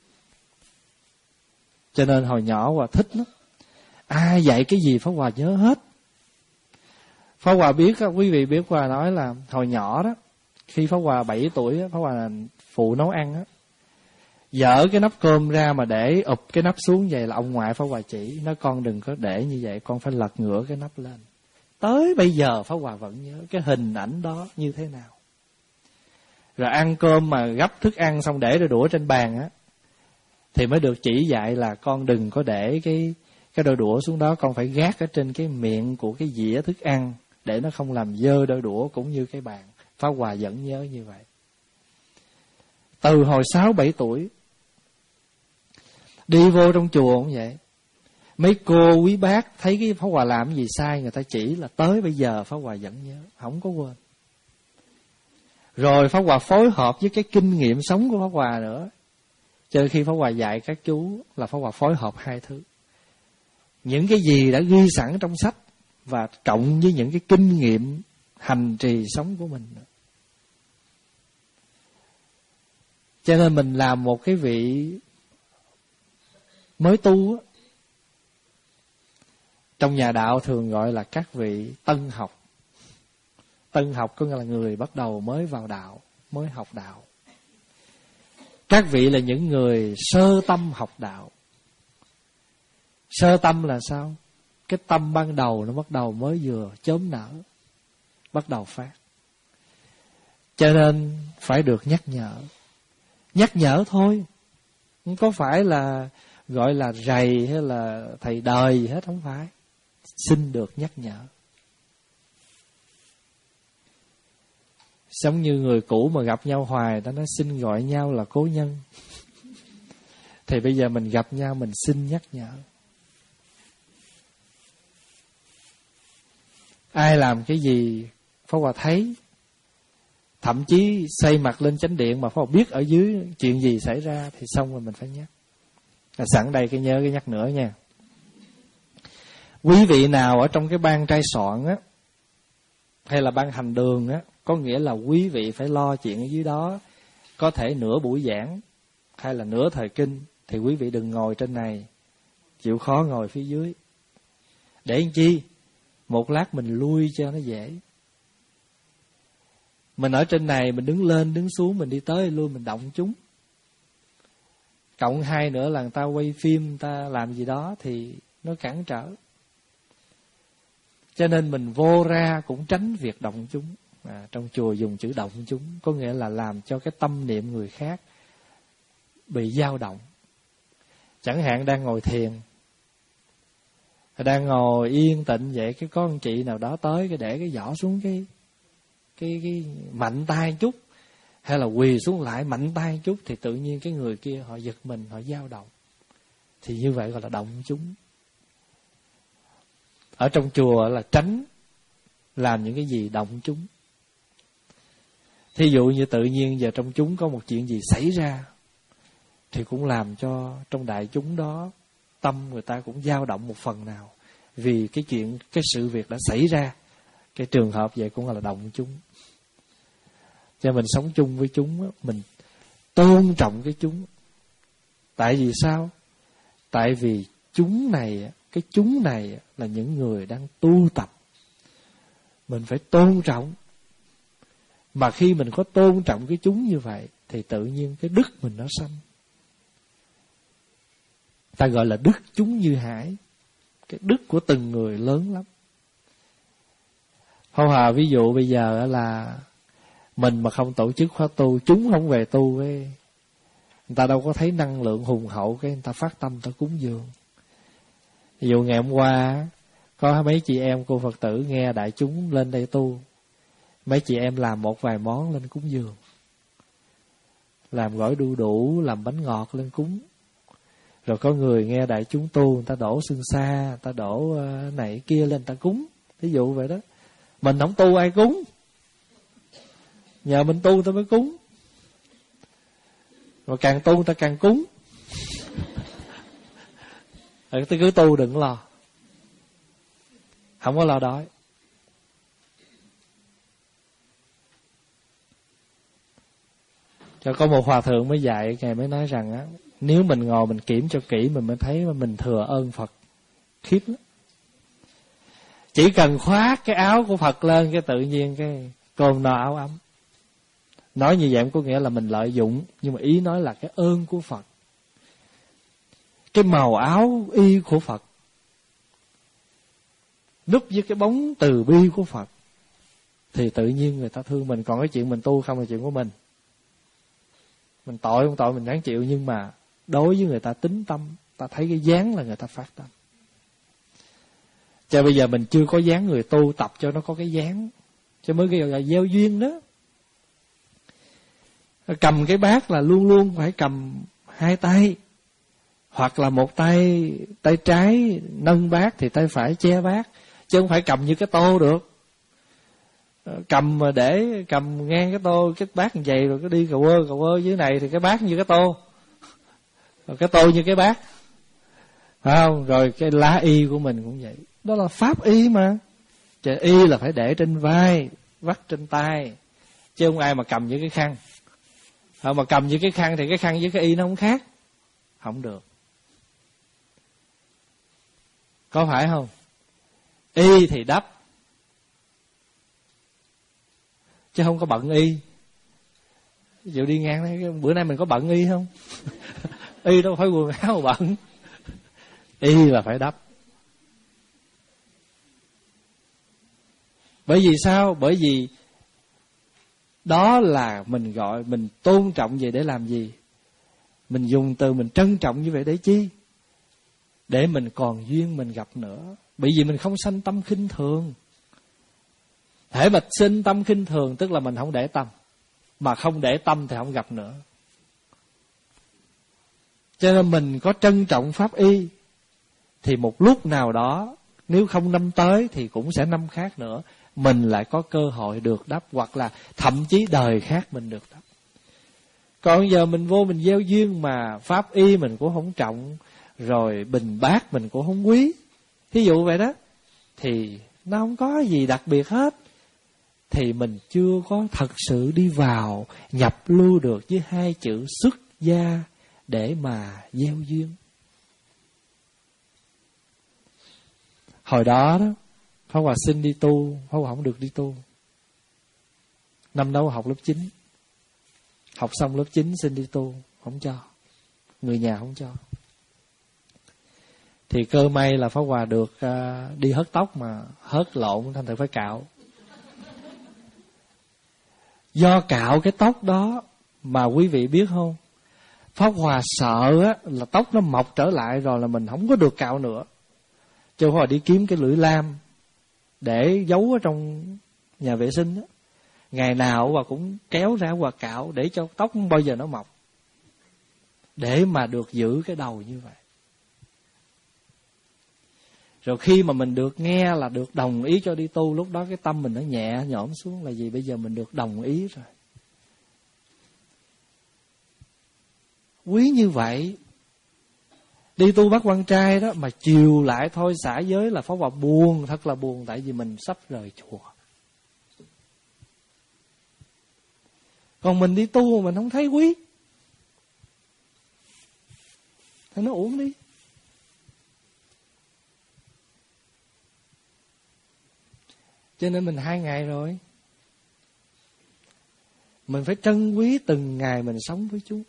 Cho nên hồi nhỏ Hòa thích lắm. Ai dạy cái gì Pháp Hòa nhớ hết. Pháp Hòa biết, quý vị biết Hòa nói là hồi nhỏ đó, khi Pháp Hòa bảy tuổi, Pháp Hòa là phụ nấu ăn á, dở cái nắp cơm ra mà để ụp cái nắp xuống vậy là ông ngoại Pháp Hòa chỉ, nói con đừng có để như vậy, con phải lật ngửa cái nắp lên. Tới bây giờ Pháp Hòa vẫn nhớ cái hình ảnh đó như thế nào. Rồi ăn cơm mà gấp thức ăn xong để rồi đũa trên bàn á, thì mới được chỉ dạy là con đừng có để cái cái đôi đũa xuống đó, con phải gác ở trên cái miệng của cái dĩa thức ăn để nó không làm dơ đôi đũa cũng như cái bàn. Pháp Hòa vẫn nhớ như vậy. Từ hồi sáu bảy tuổi, đi vô trong chùa cũng vậy. Mấy cô quý bác thấy cái Pháp Hòa làm gì sai, người ta chỉ là tới bây giờ Pháp Hòa vẫn nhớ, không có quên. Rồi Pháp Hòa phối hợp với cái kinh nghiệm sống của Pháp Hòa nữa. Cho nên khi Pháp Hòa dạy các chú là Pháp Hòa phối hợp hai thứ. Những cái gì đã ghi sẵn trong sách và cộng với những cái kinh nghiệm hành trì sống của mình. Cho nên mình làm một cái vị mới tu á, trong nhà đạo thường gọi là các vị tân học. Tân học có nghĩa là người bắt đầu mới vào đạo, mới học đạo. Các vị là những người sơ tâm học đạo. Sơ tâm là sao? Cái tâm ban đầu nó bắt đầu mới vừa chớm nở, bắt đầu phát. Cho nên phải được nhắc nhở. Nhắc nhở thôi, không có phải là gọi là rầy hay là thầy đời gì hết, không phải. Xin được nhắc nhở. Giống như người cũ mà gặp nhau hoài, ta nói xin gọi nhau là cố nhân. Thì bây giờ mình gặp nhau mình xin nhắc nhở. Ai làm cái gì Pháp Hòa thấy, thậm chí xây mặt lên chánh điện mà Pháp Hòa biết ở dưới chuyện gì xảy ra, thì xong rồi mình phải nhắc. À, sẵn đây cái nhớ cái nhắc nữa nha. Quý vị nào ở trong cái ban trai soạn á, hay là ban hành đường á, có nghĩa là quý vị phải lo chuyện ở dưới đó. Có thể nửa buổi giảng hay là nửa thời kinh, thì quý vị đừng ngồi trên này, chịu khó ngồi phía dưới. Để làm chi? Một lát mình lui cho nó dễ. Mình ở trên này mình đứng lên đứng xuống, mình đi tới lui mình động chúng. Cộng hai nữa là người ta quay phim, người ta làm gì đó thì nó cản trở. Cho nên mình vô ra cũng tránh việc động chúng. À, trong chùa dùng chữ động chúng, có nghĩa là làm cho cái tâm niệm người khác bị dao động. Chẳng hạn đang ngồi thiền, đang ngồi yên tịnh vậy, cái có một chị nào đó tới cái để cái giỏ xuống cái cái cái mạnh tay chút, hay là quỳ xuống lại mạnh tay chút, thì tự nhiên cái người kia họ giật mình, họ dao động. Thì như vậy gọi là động chúng. Ở trong chùa là tránh làm những cái gì động chúng. Thí dụ như tự nhiên giờ trong chúng có một chuyện gì xảy ra, thì cũng làm cho trong đại chúng đó tâm người ta cũng dao động một phần nào, vì cái chuyện, cái sự việc đã xảy ra. Cái trường hợp vậy cũng là động chúng. Cho mình sống chung với chúng, mình tôn trọng cái chúng. Tại vì sao? Tại vì chúng này, cái chúng này là những người đang tu tập, mình phải tôn trọng. Mà khi mình có tôn trọng cái chúng như vậy, thì tự nhiên cái đức mình nó sanh. Ta gọi là đức chúng như hải. Cái đức của từng người lớn lắm. Không hà ví dụ bây giờ là mình mà không tổ chức khóa tu, chúng không về tu, cái người ta đâu có thấy năng lượng hùng hậu, cái người ta phát tâm ta cúng dường. Ví dụ ngày hôm qua có mấy chị em cô Phật tử nghe đại chúng lên đây tu, mấy chị em làm một vài món lên cúng dường, làm gỏi đu đủ, làm bánh ngọt lên cúng. Rồi có người nghe đại chúng tu, người ta đổ sương sa, người ta đổ này kia lên người ta cúng. Ví dụ vậy đó. Mình không tu ai cúng, nhờ mình tu ta mới cúng. Mà càng tu ta càng cúng. Rồi ta cứ tu đừng lo, không có lo đói. Cho có một hòa thượng mới dạy, Ngài mới nói rằng á, nếu mình ngồi mình kiểm cho kỹ, mình mới thấy mà mình thừa ơn Phật khiếp lắm. Chỉ cần khoác cái áo của Phật lên, cái tự nhiên cái cơm no áo ấm. Nói như vậy có nghĩa là mình lợi dụng, nhưng mà ý nói là cái ơn của Phật, cái màu áo y của Phật, núp với cái bóng từ bi của Phật, thì tự nhiên người ta thương mình. Còn cái chuyện mình tu không là chuyện của mình. Mình tội không tội mình đáng chịu, nhưng mà đối với người ta tính tâm, ta thấy cái dáng là người ta phát tâm. Cho bây giờ mình chưa có dáng người tu, tập cho nó có cái dáng, cho mới gọi là gieo duyên đó. Cầm cái bát là luôn luôn phải cầm hai tay, hoặc là một tay tay trái nâng bát thì tay phải che bát, chứ không phải cầm như cái tô được. Cầm mà để cầm ngang cái tô, cái bát như vậy rồi cứ đi cà quơ cà quơ dưới này thì cái bát như cái tô, rồi cái tô như cái bát, phải không? Rồi cái lá y của mình cũng vậy, đó là pháp y mà. Chứ y là phải để trên vai, vắt trên tay, chứ không ai mà cầm với cái khăn. Họ mà cầm với cái khăn thì cái khăn với cái y nó không khác, không được, có phải không? Y thì đắp, chứ không có bận y. Ví dụ đi ngang đấy, bữa nay mình có bận y không? Y đâu phải quần áo mà bận, y là phải đắp. Bởi vì sao? Bởi vì đó là mình gọi, mình tôn trọng về để làm gì? Mình dùng từ mình trân trọng như vậy để chi? Để mình còn duyên mình gặp nữa. Bởi vì mình không sanh tâm khinh thường. Hễ mà sinh tâm khinh thường tức là mình không để tâm. Mà không để tâm thì không gặp nữa. Cho nên mình có trân trọng pháp y, thì một lúc nào đó, nếu không năm tới thì cũng sẽ năm khác nữa, mình lại có cơ hội được đắp, hoặc là thậm chí đời khác mình được đắp. Còn giờ mình vô mình gieo duyên mà pháp y mình cũng không trọng, rồi bình bát mình cũng không quý, thí dụ vậy đó, thì nó không có gì đặc biệt hết. Thì mình chưa có thật sự đi vào nhập lưu được với hai chữ xuất gia để mà gieo duyên. Hồi đó đó, Pháp Hòa xin đi tu, Pháp Hòa không được đi tu. Năm đó học lớp chín, học xong lớp chín xin đi tu, không cho, người nhà không cho. Thì cơ may là Pháp Hòa được uh, đi hớt tóc mà hớt lộn, thành thử phải cạo. Do cạo cái tóc đó mà quý vị biết không, Pháp Hòa sợ á, là tóc nó mọc trở lại rồi là mình không có được cạo nữa. Cho Pháp Hòa đi kiếm cái lưỡi lam để giấu ở trong nhà vệ sinh á. Ngày nào Hòa cũng kéo ra Hòa cạo để cho tóc không bao giờ nó mọc, để mà được giữ cái đầu như vậy. Rồi khi mà mình được nghe là được đồng ý cho đi tu, lúc đó cái tâm mình nó nhẹ nhõm xuống, là gì? Bây giờ mình được đồng ý rồi. Quý như vậy. Đi tu bắt quan trai đó mà chiều lại thôi xả giới là Pháp Hòa buồn, thật là buồn, tại vì mình sắp rời chùa. Còn mình đi tu mà mình không thấy quý, thì nó uổng đi. Cho nên mình hai ngày rồi, mình phải trân quý từng ngày mình sống với chúng,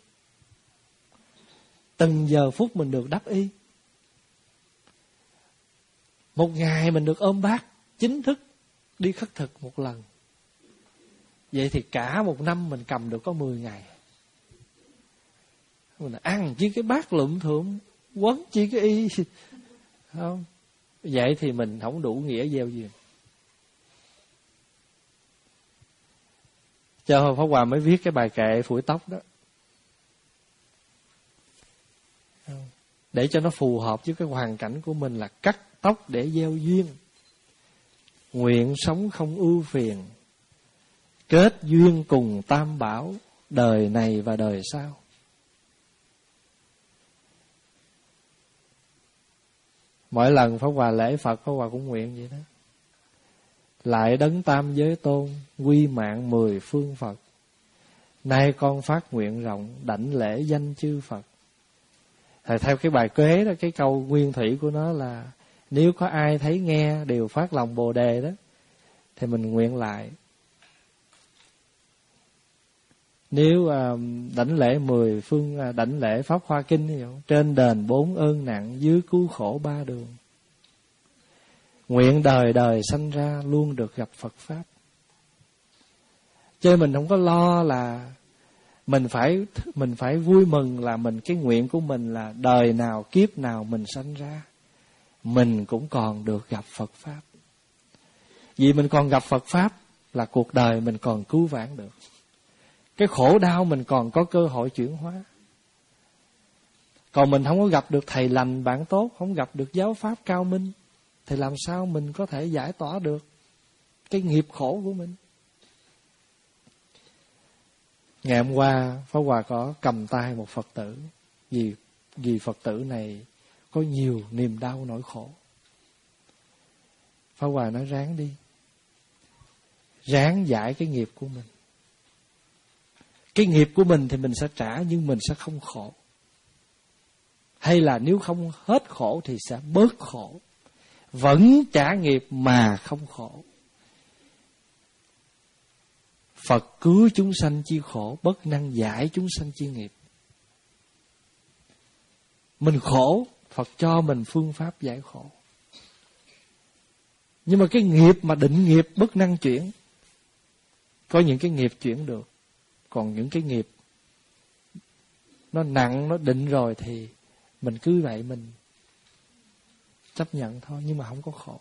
từng giờ phút mình được đắp y. Một ngày mình được ôm bát chính thức đi khất thực một lần. Vậy thì cả một năm mình cầm được có mười ngày. Mình ăn chi cái bát lụm thượm, quấn chi cái y, không? Vậy thì mình không đủ nghĩa gieo duyên. Cho Pháp Hòa mới viết cái bài kệ phủi tóc đó, để cho nó phù hợp với cái hoàn cảnh của mình là cắt tóc để gieo duyên. Nguyện sống không ưu phiền, kết duyên cùng tam bảo, đời này và đời sau. Mỗi lần Pháp Hòa lễ Phật, Pháp Hòa cũng nguyện vậy đó. Lại đấng tam giới tôn, quy mạng mười phương Phật. Nay con phát nguyện rộng, đảnh lễ danh chư Phật. Thì theo cái bài kế đó, cái câu nguyên thủy của nó là nếu có ai thấy nghe đều phát lòng Bồ Đề đó, thì mình nguyện lại. Nếu uh, đảnh lễ mười phương, uh, đảnh lễ Pháp Hoa Kinh thì trên đền bốn ơn nặng, dưới cứu khổ ba đường. Nguyện đời đời sanh ra luôn được gặp Phật Pháp. Chứ mình không có lo là mình phải mình phải vui mừng là mình, cái nguyện của mình là đời nào kiếp nào mình sanh ra, mình cũng còn được gặp Phật Pháp. Vì mình còn gặp Phật Pháp là cuộc đời mình còn cứu vãn được. Cái khổ đau mình còn có cơ hội chuyển hóa. Còn mình không có gặp được thầy lành bạn tốt, không gặp được giáo pháp cao minh, thì làm sao mình có thể giải tỏa được cái nghiệp khổ của mình. Ngày hôm qua Pháp Hòa có cầm tay một Phật tử, Vì, vì Phật tử này có nhiều niềm đau nỗi khổ. Pháp Hòa nói ráng đi, ráng giải cái nghiệp của mình. Cái nghiệp của mình thì mình sẽ trả, nhưng mình sẽ không khổ. Hay là nếu không hết khổ thì sẽ bớt khổ. Vẫn trả nghiệp mà không khổ. Phật cứu chúng sanh chi khổ, bất năng giải chúng sanh chi nghiệp. Mình khổ, Phật cho mình phương pháp giải khổ. Nhưng mà cái nghiệp mà định nghiệp bất năng chuyển. Có những cái nghiệp chuyển được, còn những cái nghiệp nó nặng, nó định rồi thì mình cứ vậy mình chấp nhận thôi, nhưng mà không có khổ.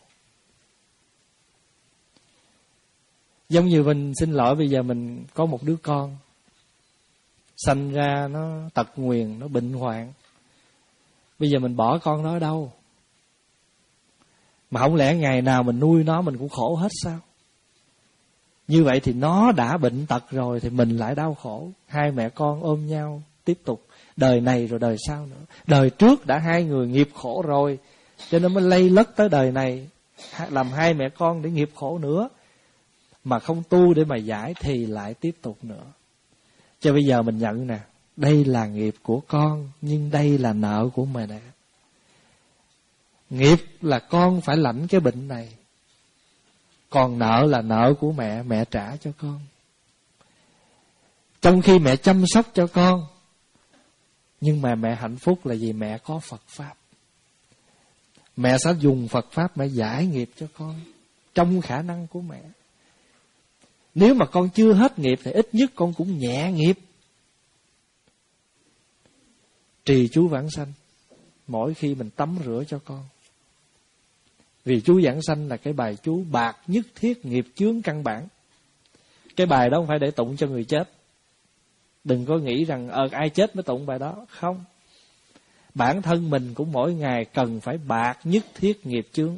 Giống như mình xin lỗi, bây giờ mình có một đứa con sanh ra nó tật nguyền, nó bệnh hoạn. Bây giờ mình bỏ con nó ở đâu? Mà không lẽ ngày nào mình nuôi nó mình cũng khổ hết sao? Như vậy thì nó đã bệnh tật rồi thì mình lại đau khổ. Hai mẹ con ôm nhau tiếp tục đời này rồi đời sau nữa. Đời trước đã hai người nghiệp khổ rồi, cho nên mới lây lất tới đời này, làm hai mẹ con để nghiệp khổ nữa. Mà không tu để mà giải thì lại tiếp tục nữa. Cho bây giờ mình nhận nè, đây là nghiệp của con, nhưng đây là nợ của mẹ nè. Nghiệp là con phải lãnh cái bệnh này, còn nợ là nợ của mẹ, mẹ trả cho con. Trong khi mẹ chăm sóc cho con, nhưng mà mẹ hạnh phúc là vì mẹ có Phật Pháp. Mẹ sẽ dùng Phật Pháp mẹ giải nghiệp cho con, trong khả năng của mẹ. Nếu mà con chưa hết nghiệp thì ít nhất con cũng nhẹ nghiệp. Trì chú vãng sanh mỗi khi mình tắm rửa cho con. Vì chú vãng sanh là cái bài chú bạc nhất thiết nghiệp chướng căn bản. Cái bài đó không phải để tụng cho người chết. Đừng có nghĩ rằng ờ ai chết mới tụng bài đó. Không. Bản thân mình cũng mỗi ngày cần phải bạc nhất thiết nghiệp chướng.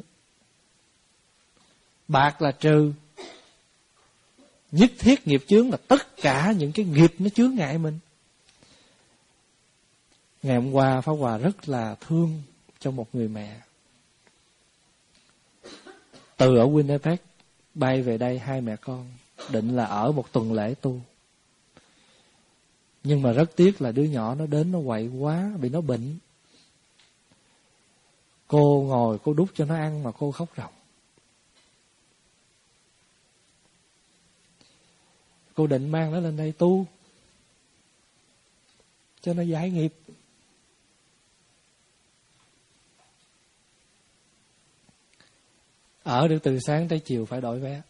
Bạc là trừ. Nhất thiết nghiệp chướng là tất cả những cái nghiệp nó chướng ngại mình. Ngày hôm qua Pháp Hòa rất là thương cho một người mẹ. Từ ở Winnipeg bay về đây hai mẹ con, định là ở một tuần lễ tu. Nhưng mà rất tiếc là đứa nhỏ nó đến nó quậy quá, bị nó bệnh. Cô ngồi cô đút cho nó ăn mà cô khóc ròng. Cô định mang nó lên đây tu cho nó giải nghiệp. Ở được từ sáng tới chiều phải đổi vé.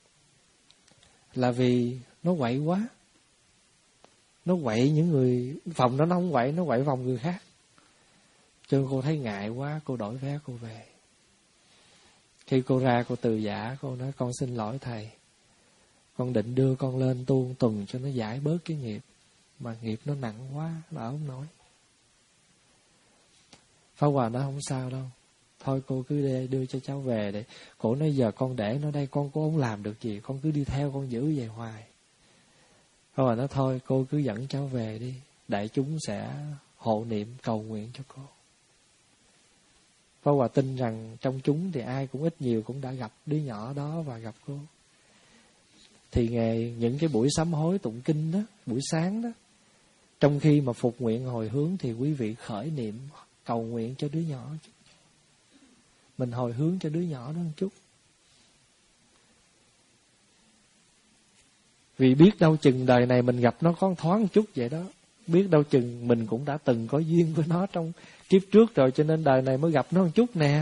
Là vì nó quậy quá. Nó quậy những người phòng đó nó không quậy, nó quậy phòng người khác. Cho nên cô thấy ngại quá, cô đổi vé cô về. Khi cô ra cô từ giả, cô nói con xin lỗi thầy. Con định đưa con lên tu một tuần cho nó giải bớt cái nghiệp. Mà nghiệp nó nặng quá, nó ở không nổi. Pháp Hòa nói không sao đâu. Thôi cô cứ đưa, đưa cho cháu về để. Cổ nói giờ con để nó đây con cũng không làm được gì. Con cứ đi theo con giữ về hoài. Pháp Hòa nói thôi cô cứ dẫn cháu về đi. Đại chúng sẽ hộ niệm cầu nguyện cho cô. Pháp Hòa tin rằng trong chúng thì ai cũng ít nhiều cũng đã gặp đứa nhỏ đó và gặp cô. Thì ngày những cái buổi sám hối tụng kinh đó, buổi sáng đó, trong khi mà phục nguyện hồi hướng thì quý vị khởi niệm cầu nguyện cho đứa nhỏ. Mình hồi hướng cho đứa nhỏ đó một chút. Vì biết đâu chừng đời này mình gặp nó có thoáng một chút vậy đó. Biết đâu chừng mình cũng đã từng có duyên với nó trong kiếp trước rồi, cho nên đời này mới gặp nó một chút nè.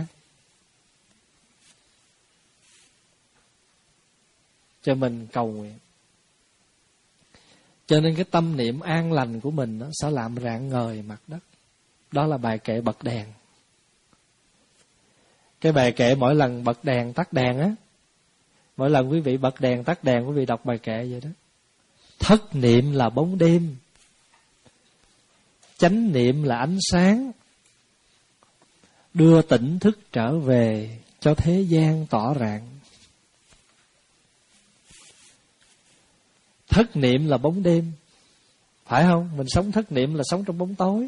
Cho mình cầu nguyện. Cho nên cái tâm niệm an lành của mình nó sẽ làm rạng ngời mặt đất. Đó là bài kệ bật đèn. Cái bài kệ mỗi lần bật đèn tắt đèn á, mỗi lần quý vị bật đèn tắt đèn quý vị đọc bài kệ vậy đó. Thất niệm là bóng đêm, chánh niệm là ánh sáng, đưa tỉnh thức trở về cho thế gian tỏ rạng. Thất niệm là bóng đêm, phải không? Mình sống thất niệm là sống trong bóng tối.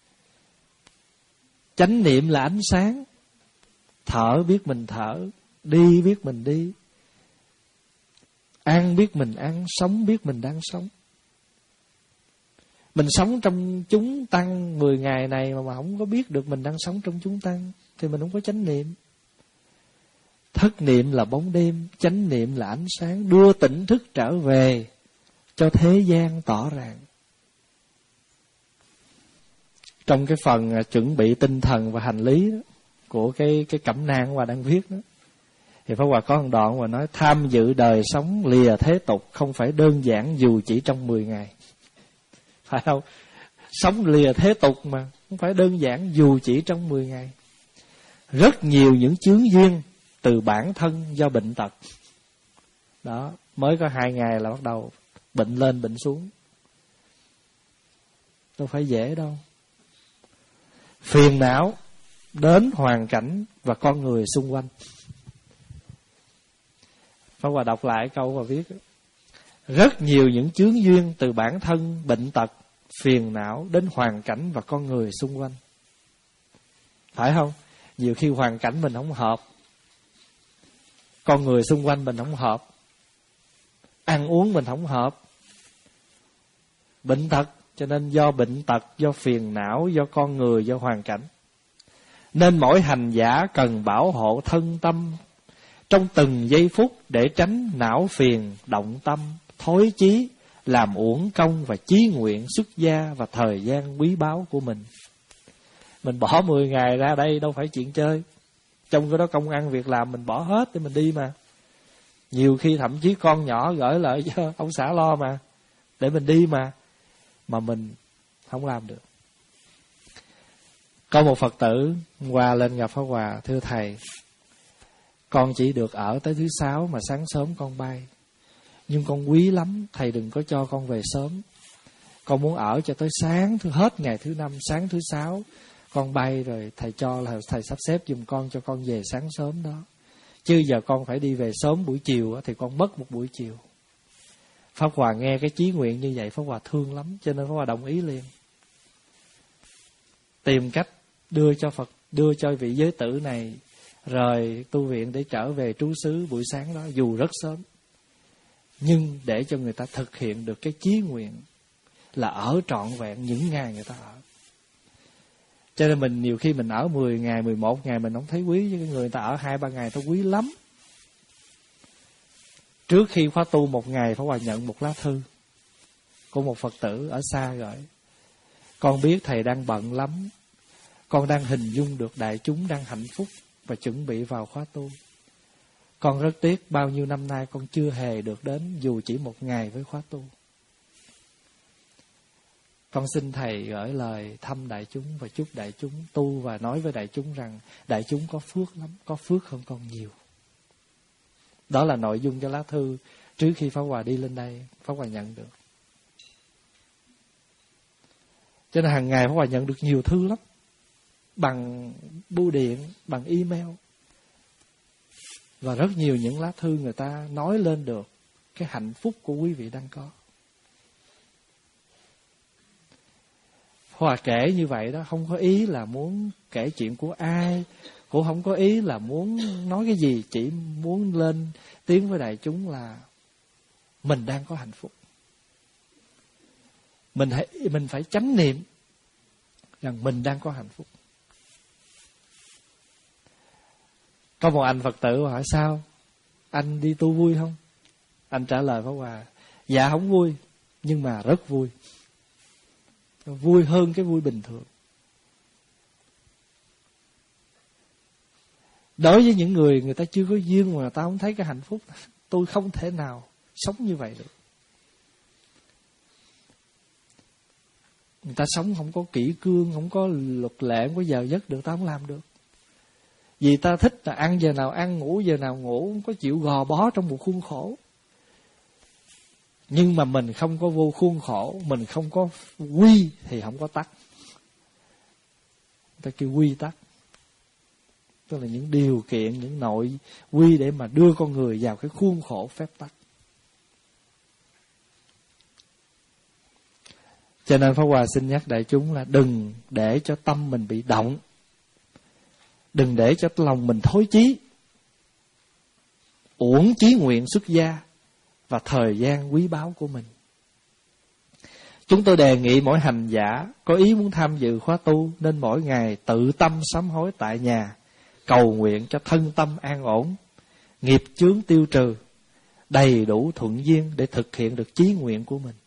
Chánh niệm là ánh sáng, thở biết mình thở, đi biết mình đi, ăn biết mình ăn, sống biết mình đang sống. Mình sống trong chúng tăng mười ngày này mà, mà không có biết được mình đang sống trong chúng tăng thì mình không có chánh niệm. Thất niệm là bóng đêm, chánh niệm là ánh sáng, đưa tỉnh thức trở về cho thế gian tỏ rạng. Trong cái phần chuẩn bị tinh thần và hành lý đó, của cái cái cẩm nang mà đang viết đó, thì Pháp Hòa có một đoạn mà nói tham dự đời sống lìa thế tục không phải đơn giản dù chỉ trong mười ngày. Phải không? Sống lìa thế tục mà không phải đơn giản dù chỉ trong mười ngày. Rất nhiều những chướng duyên từ bản thân do bệnh tật. Đó, mới có hai ngày là bắt đầu bệnh lên bệnh xuống. Đâu phải dễ đâu. Phiền não đến hoàn cảnh và con người xung quanh. Pháp Hòa đọc lại câu và viết: rất nhiều những chướng duyên từ bản thân, bệnh tật, phiền não đến hoàn cảnh và con người xung quanh. Phải không? Nhiều khi hoàn cảnh mình không hợp, con người xung quanh mình không hợp, ăn uống mình không hợp, bệnh tật. Cho nên do bệnh tật, do phiền não, do con người, do hoàn cảnh. Nên mỗi hành giả cần bảo hộ thân tâm trong từng giây phút để tránh não phiền, động tâm, thối chí, làm uổng công và chí nguyện xuất gia và thời gian quý báu của mình. Mình bỏ mười ngày ra đây đâu phải chuyện chơi. Trong cái đó công ăn việc làm mình bỏ hết để mình đi mà. Nhiều khi thậm chí con nhỏ gửi lại cho ông xã lo mà, để mình đi mà. Mà mình không làm được. Có một Phật tử qua lên gặp Pháp Hòa: thưa thầy, con chỉ được ở tới thứ sáu mà sáng sớm con bay. Nhưng con quý lắm, thầy đừng có cho con về sớm. Con muốn ở cho tới sáng, thứ hết ngày thứ năm, sáng thứ sáu con bay rồi thầy cho là thầy sắp xếp giùm con cho con về sáng sớm đó. Chứ giờ con phải đi về sớm buổi chiều thì con mất một buổi chiều. Pháp Hòa nghe cái chí nguyện như vậy, Pháp Hòa thương lắm, cho nên Pháp Hòa đồng ý liền. Tìm cách đưa cho Phật, đưa cho vị giới tử này rời tu viện để trở về trú xứ buổi sáng đó, dù rất sớm. Nhưng để cho người ta thực hiện được cái chí nguyện là ở trọn vẹn những ngày người ta ở. Cho nên mình nhiều khi mình ở mười ngày, mười một ngày mình không thấy quý, chứ người ta ở hai ba ngày ta quý lắm. Trước khi khóa tu một ngày, Pháp Hòa nhận một lá thư của một Phật tử ở xa gửi: con biết thầy đang bận lắm, con đang hình dung được đại chúng đang hạnh phúc và chuẩn bị vào khóa tu. Con rất tiếc bao nhiêu năm nay con chưa hề được đến dù chỉ một ngày với khóa tu. Con xin thầy gửi lời thăm đại chúng và chúc đại chúng tu, và nói với đại chúng rằng đại chúng có phước lắm, có phước hơn con nhiều. Đó là nội dung cho lá thư trước khi Pháp Hòa đi lên đây, Pháp Hòa nhận được. Cho nên hàng ngày Pháp Hòa nhận được nhiều thư lắm, bằng bưu điện, bằng email. Và rất nhiều những lá thư người ta nói lên được cái hạnh phúc của quý vị đang có. Hòa kể như vậy đó, không có ý là muốn kể chuyện của ai, cũng không có ý là muốn nói cái gì, chỉ muốn lên tiếng với đại chúng là mình đang có hạnh phúc. Mình hãy, mình phải chánh niệm rằng mình đang có hạnh phúc. Có một anh Phật tử hỏi: sao anh đi tu vui không? Anh trả lời Pháp Hòa: dạ không vui, nhưng mà rất vui. Vui hơn cái vui bình thường. Đối với những người người ta chưa có duyên mà người ta không thấy cái hạnh phúc, tôi không thể nào sống như vậy được. Người ta sống không có kỷ cương, không có luật lệ, không có giờ giấc được, ta không làm được. Vì ta thích là ăn giờ nào ăn, ngủ giờ nào ngủ, không có chịu gò bó trong một khuôn khổ. Nhưng mà mình không có vô khuôn khổ, mình không có quy thì không có tắc. Ta kêu quy tắc, tức là những điều kiện, những nội quy để mà đưa con người vào cái khuôn khổ phép tắc. Cho nên Pháp Hòa xin nhắc đại chúng là đừng để cho tâm mình bị động, đừng để cho lòng mình thối chí, uổng chí nguyện xuất gia và thời gian quý báu của mình. Chúng tôi đề nghị mỗi hành giả có ý muốn tham dự khóa tu nên mỗi ngày tự tâm sám hối tại nhà, cầu nguyện cho thân tâm an ổn, nghiệp chướng tiêu trừ, đầy đủ thuận duyên để thực hiện được chí nguyện của mình.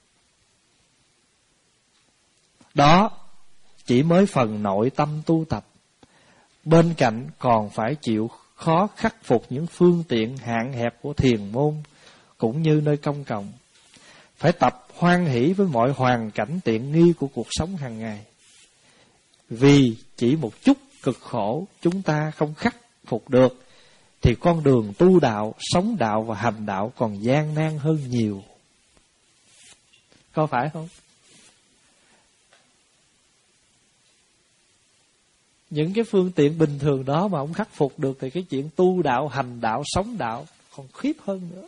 Đó chỉ mới phần nội tâm tu tập. Bên cạnh còn phải chịu khó khắc phục những phương tiện hạn hẹp của thiền môn cũng như nơi công cộng. Phải tập hoan hỷ với mọi hoàn cảnh tiện nghi của cuộc sống hàng ngày. Vì chỉ một chút cực khổ chúng ta không khắc phục được thì con đường tu đạo, sống đạo và hành đạo còn gian nan hơn nhiều. Có phải không? Những cái phương tiện bình thường đó mà không khắc phục được thì cái chuyện tu đạo, hành đạo, sống đạo còn khiếp hơn nữa.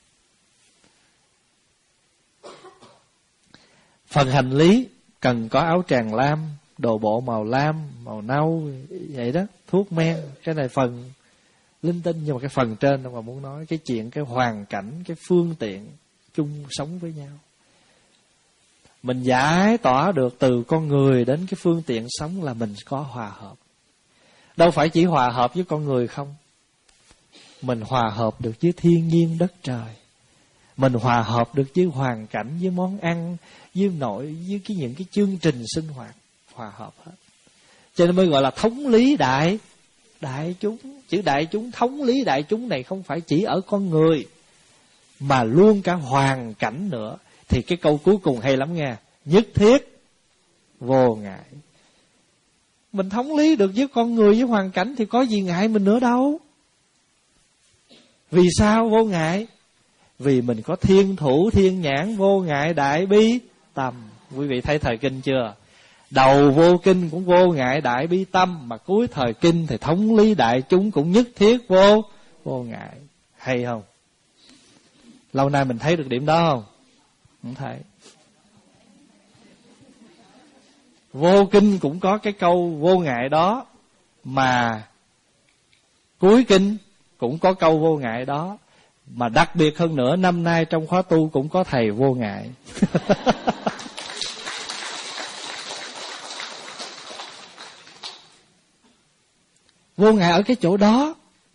Phần hành lý cần có áo tràng lam, đồ bộ màu lam, màu nâu vậy đó, thuốc men, cái này phần linh tinh. Nhưng mà cái phần trên mà muốn nói cái chuyện cái hoàn cảnh, cái phương tiện chung sống với nhau. Mình giải tỏa được từ con người đến cái phương tiện sống là mình có hòa hợp. Đâu phải chỉ hòa hợp với con người không, mình hòa hợp được với thiên nhiên đất trời, mình hòa hợp được với hoàn cảnh, với món ăn, với nội, với cái những cái chương trình sinh hoạt, hòa hợp hết. Cho nên mới gọi là thống lý đại đại chúng. Chữ đại chúng, thống lý đại chúng này không phải chỉ ở con người, mà luôn cả hoàn cảnh nữa. Thì cái câu cuối cùng hay lắm nghe: nhất thiết vô ngại. Mình thống lý được với con người, với hoàn cảnh thì có gì ngại mình nữa đâu. Vì sao vô ngại? Vì mình có thiên thủ thiên nhãn vô ngại đại bi tâm. Quý vị thấy thời kinh chưa? Đầu vô kinh cũng vô ngại đại bi tâm, mà cuối thời kinh thì thống lý đại chúng cũng nhất thiết vô vô ngại. Hay không? Lâu nay mình thấy được điểm đó không? Không thấy. Vô kinh cũng có cái câu vô ngại đó, mà cuối kinh cũng có câu vô ngại đó. Mà đặc biệt hơn nữa, năm nay trong khóa tu cũng có thầy vô ngại. Vô ngại ở cái chỗ đó.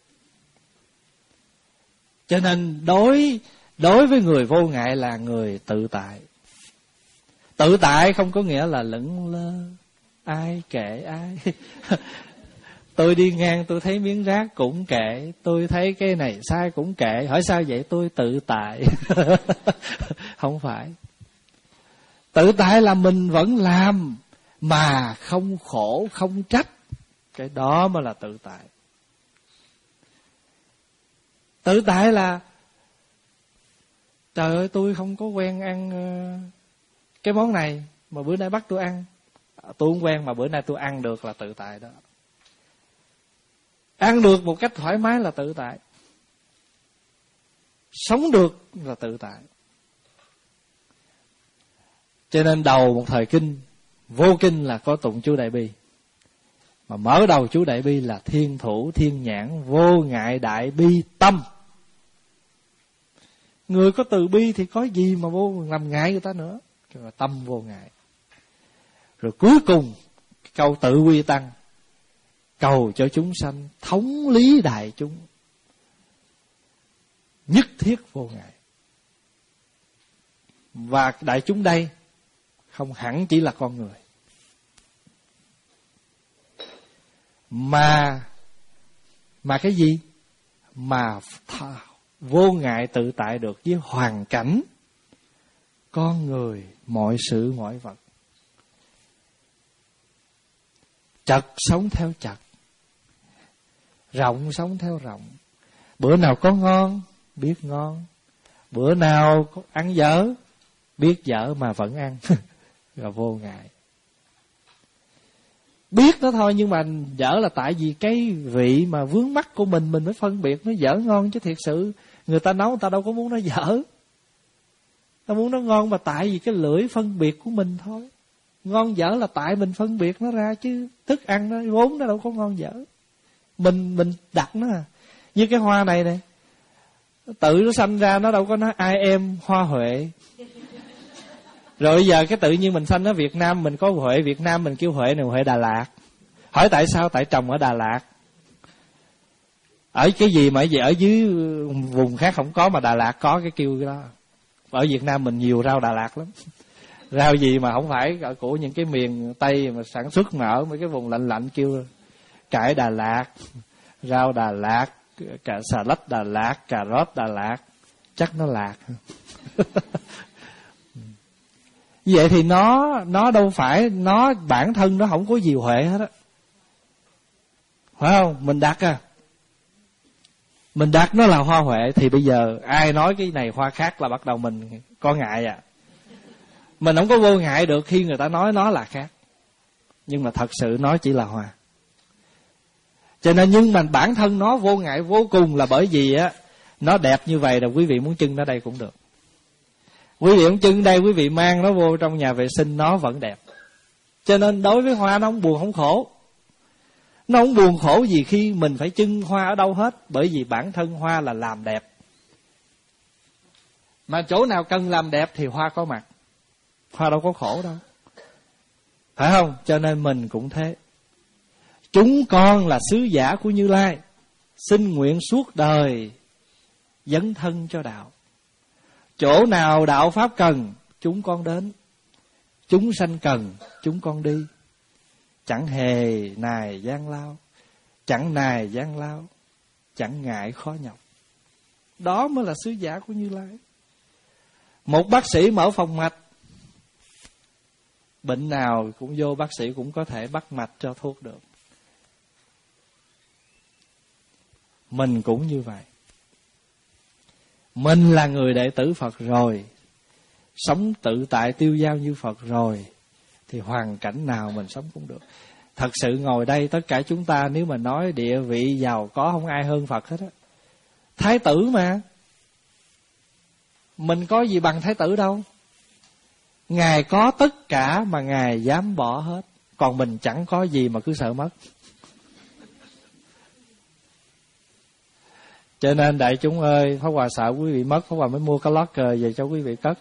Cho nên đối đối với người vô ngại là người tự tại. Tự tại không có nghĩa là lững lơ, ai kệ ai. Tôi đi ngang tôi thấy miếng rác cũng kệ, tôi thấy cái này sai cũng kệ. Hỏi sao vậy? Tôi tự tại. Không phải. Tự tại là mình vẫn làm mà không khổ, không trách. Cái đó mới là tự tại. Tự tại là trời ơi, tôi không có quen ăn cái món này mà bữa nay bắt tôi ăn. Tôi không quen mà bữa nay tôi ăn được là tự tại đó. Ăn được một cách thoải mái là tự tại. Sống được là tự tại. Cho nên đầu một thời kinh, vô kinh là có tụng chú Đại Bi. Mà mở đầu chú Đại Bi là thiên thủ thiên nhãn vô ngại đại bi tâm. Người có từ bi thì có gì mà vô làm ngại người ta nữa. Cái là tâm vô ngại. Rồi cuối cùng câu tự quy tăng, cầu cho chúng sanh thống lý đại chúng, nhất thiết vô ngại. Và đại chúng đây không hẳn chỉ là con người, Mà Mà cái gì? Mà vô ngại tự tại được với hoàn cảnh, con người, mọi sự mọi vật. Chật sống theo chật, rộng sống theo rộng. Bữa nào có ngon biết ngon, bữa nào có ăn dở biết dở mà vẫn ăn. Là vô ngại. Biết nó thôi, nhưng mà dở là tại vì cái vị mà vướng mắc của mình, mình mới phân biệt nó dở ngon. Chứ thiệt sự người ta nấu, người ta đâu có muốn nó dở, ta muốn nó ngon, mà tại vì cái lưỡi phân biệt của mình thôi. Ngon dở là tại mình phân biệt nó ra, chứ thức ăn nó vốn nó đâu có ngon dở. Mình mình đặt nó à. Như cái hoa này nè, tự nó sanh ra, nó đâu có nói ai em hoa huệ. Rồi bây giờ cái tự nhiên mình sanh ở Việt Nam, mình có huệ Việt Nam, mình kêu huệ này huệ Đà Lạt. Hỏi tại sao? Tại trồng ở Đà Lạt. Ở cái gì mà ở, ở dưới vùng khác không có mà Đà Lạt có, cái kêu cái đó. Ở Việt Nam mình nhiều rau Đà Lạt lắm. Rau gì mà không phải của những cái miền Tây mà sản xuất, mà ở mấy cái vùng lạnh lạnh kêu cải Đà Lạt, rau Đà Lạt, cả xà lách Đà Lạt, cà rốt Đà Lạt. Chắc nó lạc. Vậy thì nó nó đâu phải, nó bản thân nó không có gì huệ hết á, phải không? Mình đặt à, mình đặt nó là hoa huệ, thì bây giờ ai nói cái này hoa khác là bắt đầu mình có ngại à. Mình không có vô ngại được khi người ta nói nó là khác, nhưng mà thật sự nó chỉ là hoa. Cho nên nhưng mà bản thân nó vô ngại vô cùng, là bởi vì á nó đẹp như vậy, là quý vị muốn trưng nó đây cũng được. Quý vị muốn trưng đây, quý vị mang nó vô trong nhà vệ sinh nó vẫn đẹp. Cho nên đối với hoa nó không buồn không khổ. Nó không buồn khổ gì khi mình phải trưng hoa ở đâu hết, bởi vì bản thân hoa là làm đẹp. Mà chỗ nào cần làm đẹp thì hoa có mặt. Hoa đâu có khổ đâu, phải không? Cho nên mình cũng thế. Chúng con là sứ giả của Như Lai, xin nguyện suốt đời dấn thân cho đạo. Chỗ nào đạo pháp cần, chúng con đến. Chúng sanh cần, chúng con đi. Chẳng hề nài gian lao. chẳng nài gian lao, chẳng ngại khó nhọc. Đó mới là sứ giả của Như Lai. Một bác sĩ mở phòng mạch, bệnh nào cũng vô bác sĩ cũng có thể bắt mạch cho thuốc được. Mình cũng như vậy. Mình là người đệ tử Phật rồi, sống tự tại tiêu dao như Phật rồi, thì hoàn cảnh nào mình sống cũng được. Thật sự ngồi đây tất cả chúng ta, nếu mà nói địa vị giàu có không ai hơn Phật hết á. Thái tử mà, mình có gì bằng Thái tử đâu. Ngài có tất cả mà Ngài dám bỏ hết, còn mình chẳng có gì mà cứ sợ mất. Cho nên đại chúng ơi, Pháp Hòa sợ quý vị mất, Pháp Hòa mới mua cái lót cờ về cho quý vị cất.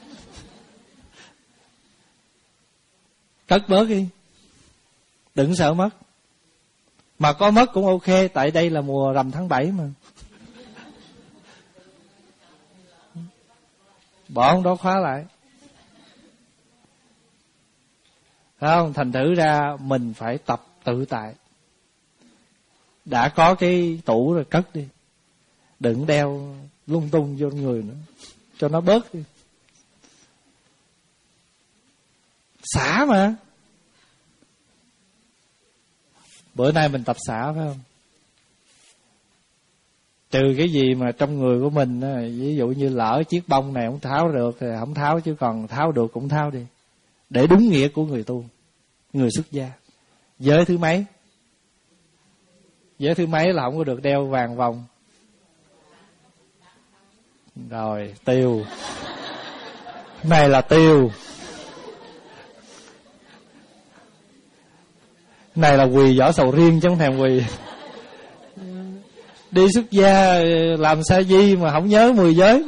Cất bớt đi, đừng sợ mất. Mà có mất cũng ok, tại đây là mùa rằm tháng bảy mà. Bỏ ông đó khóa lại. Phải không? Thành thử ra mình phải tập tự tại. Đã có cái tủ rồi cất đi, đừng đeo lung tung vô người nữa, cho nó bớt đi. Xả mà. Bữa nay mình tập xả phải không? Trừ cái gì mà trong người của mình, ví dụ như lỡ chiếc bông này không tháo được thì không tháo, chứ còn tháo được cũng tháo đi, để đúng nghĩa của người tu, người xuất gia. Giới thứ mấy? Giới thứ mấy là không có được đeo vàng vòng. Rồi, tiêu. Này là tiêu. Này là quỳ vỏ sầu riêng chứ không thèm quỳ. Đi xuất gia làm sa di mà không nhớ mười giới.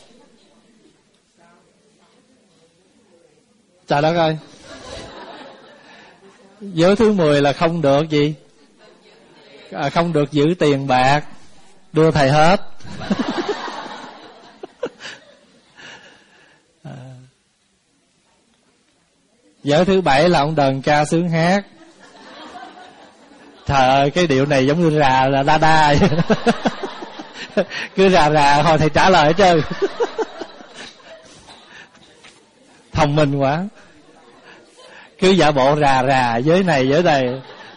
Trời đất ơi. Giới thứ mười là không được gì? À, không được giữ tiền bạc, đưa thầy hết. À. Giới thứ bảy là ông đờn ca sướng hát. Trời ơi, cái điệu này giống như rà là đa đa. Cứ rà rà thôi thầy trả lời hết trơn. Thông minh quá. Cứ giả bộ rà rà giới này giới này.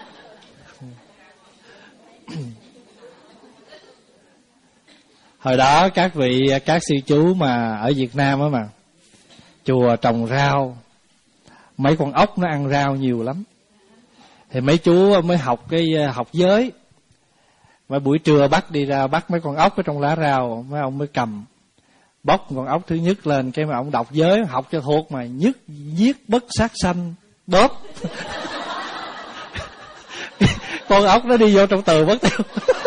Hồi đó các vị các sư chú mà ở Việt Nam á mà, chùa trồng rau, mấy con ốc nó ăn rau nhiều lắm. Thì mấy chú mới học cái học giới. Mà buổi trưa bắt đi ra bắt mấy con ốc ở trong lá rau, mấy ông mới cầm bóc con ốc thứ nhất lên, cái mà ông đọc giới học cho thuộc mà nhất giết bất sát sanh bóp. Con ốc nó đi vô trong từ mất tiêu.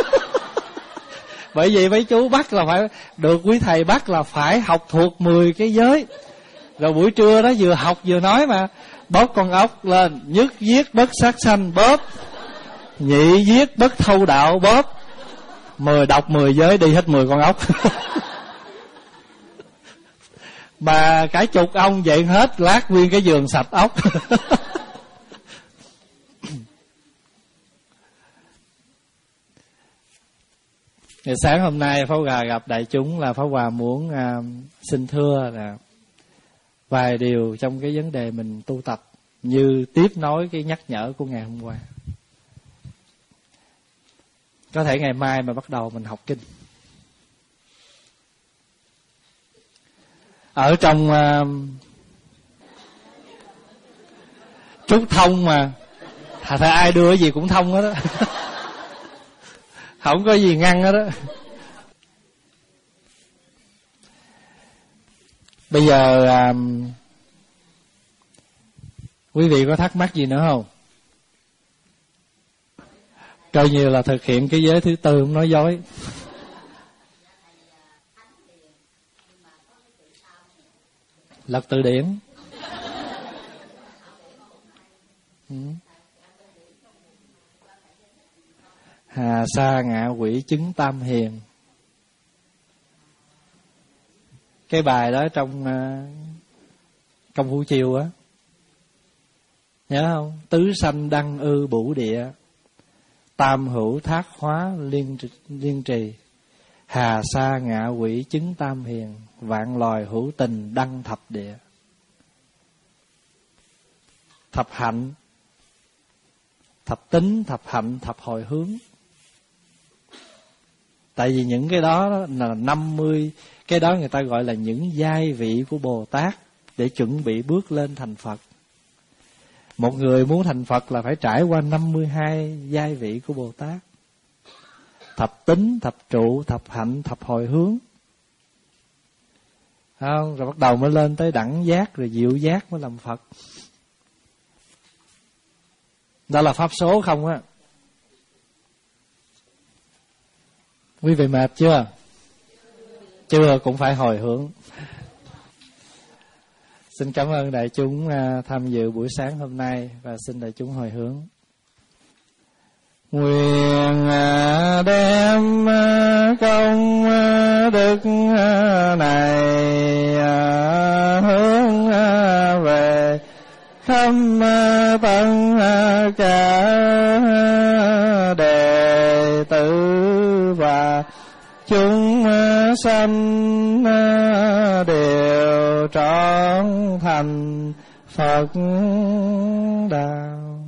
Bởi vì mấy chú bắt là phải được quý thầy bắt là phải học thuộc mười cái giới. Rồi buổi trưa đó vừa học vừa nói mà, bóp con ốc lên, nhất giết bất sát sanh bóp, nhị giết bất thâu đạo bóp. Mười đọc mười giới đi hết mười con ốc. Mà cả chục ông vậy hết, lát nguyên cái vườn sạch ốc. Ngày sáng hôm nay Pháp Hòa gặp đại chúng là Pháp Hòa muốn uh, xin thưa là vài điều trong cái vấn đề mình tu tập, như tiếp nối cái nhắc nhở của ngày hôm qua. Có thể ngày mai mà bắt đầu mình học kinh. Ở trong uh, trúc thông mà, thà thà ai đưa cái gì cũng thông hết đó. Không có gì ngăn hết đó. Bây giờ à, quý vị có thắc mắc gì nữa không? Coi như là thực hiện cái giới thứ tư, không nói dối. Lật từ điển. Ừ. Hà sa ngạ quỷ chứng tam hiền. Cái bài đó trong uh, Công Phu Chiều á, nhớ không? Tứ sanh đăng ư bủ địa, tam hữu thác hóa liên, liên trì. Hà sa ngạ quỷ chứng tam hiền, vạn loài hữu tình đăng thập địa. Thập hạnh, thập tính, thập hạnh, thập hồi hướng. Tại vì những cái đó là năm mươi, cái đó người ta gọi là những giai vị của Bồ Tát để chuẩn bị bước lên thành Phật. Một người muốn thành Phật là phải trải qua năm mươi hai giai vị của Bồ Tát. Thập tính, thập trụ, thập hạnh, thập hồi hướng. Không? Rồi bắt đầu mới lên tới đẳng giác, rồi diệu giác mới làm Phật. Đó là pháp số không á. Quý vị mệt chưa? Chưa cũng phải hồi hướng. Xin cảm ơn đại chúng tham dự buổi sáng hôm nay và xin đại chúng hồi hướng. Nguyện đem công đức này hướng về khắp tất cả đệ tử và chúng sanh đều trọn thành Phật đạo.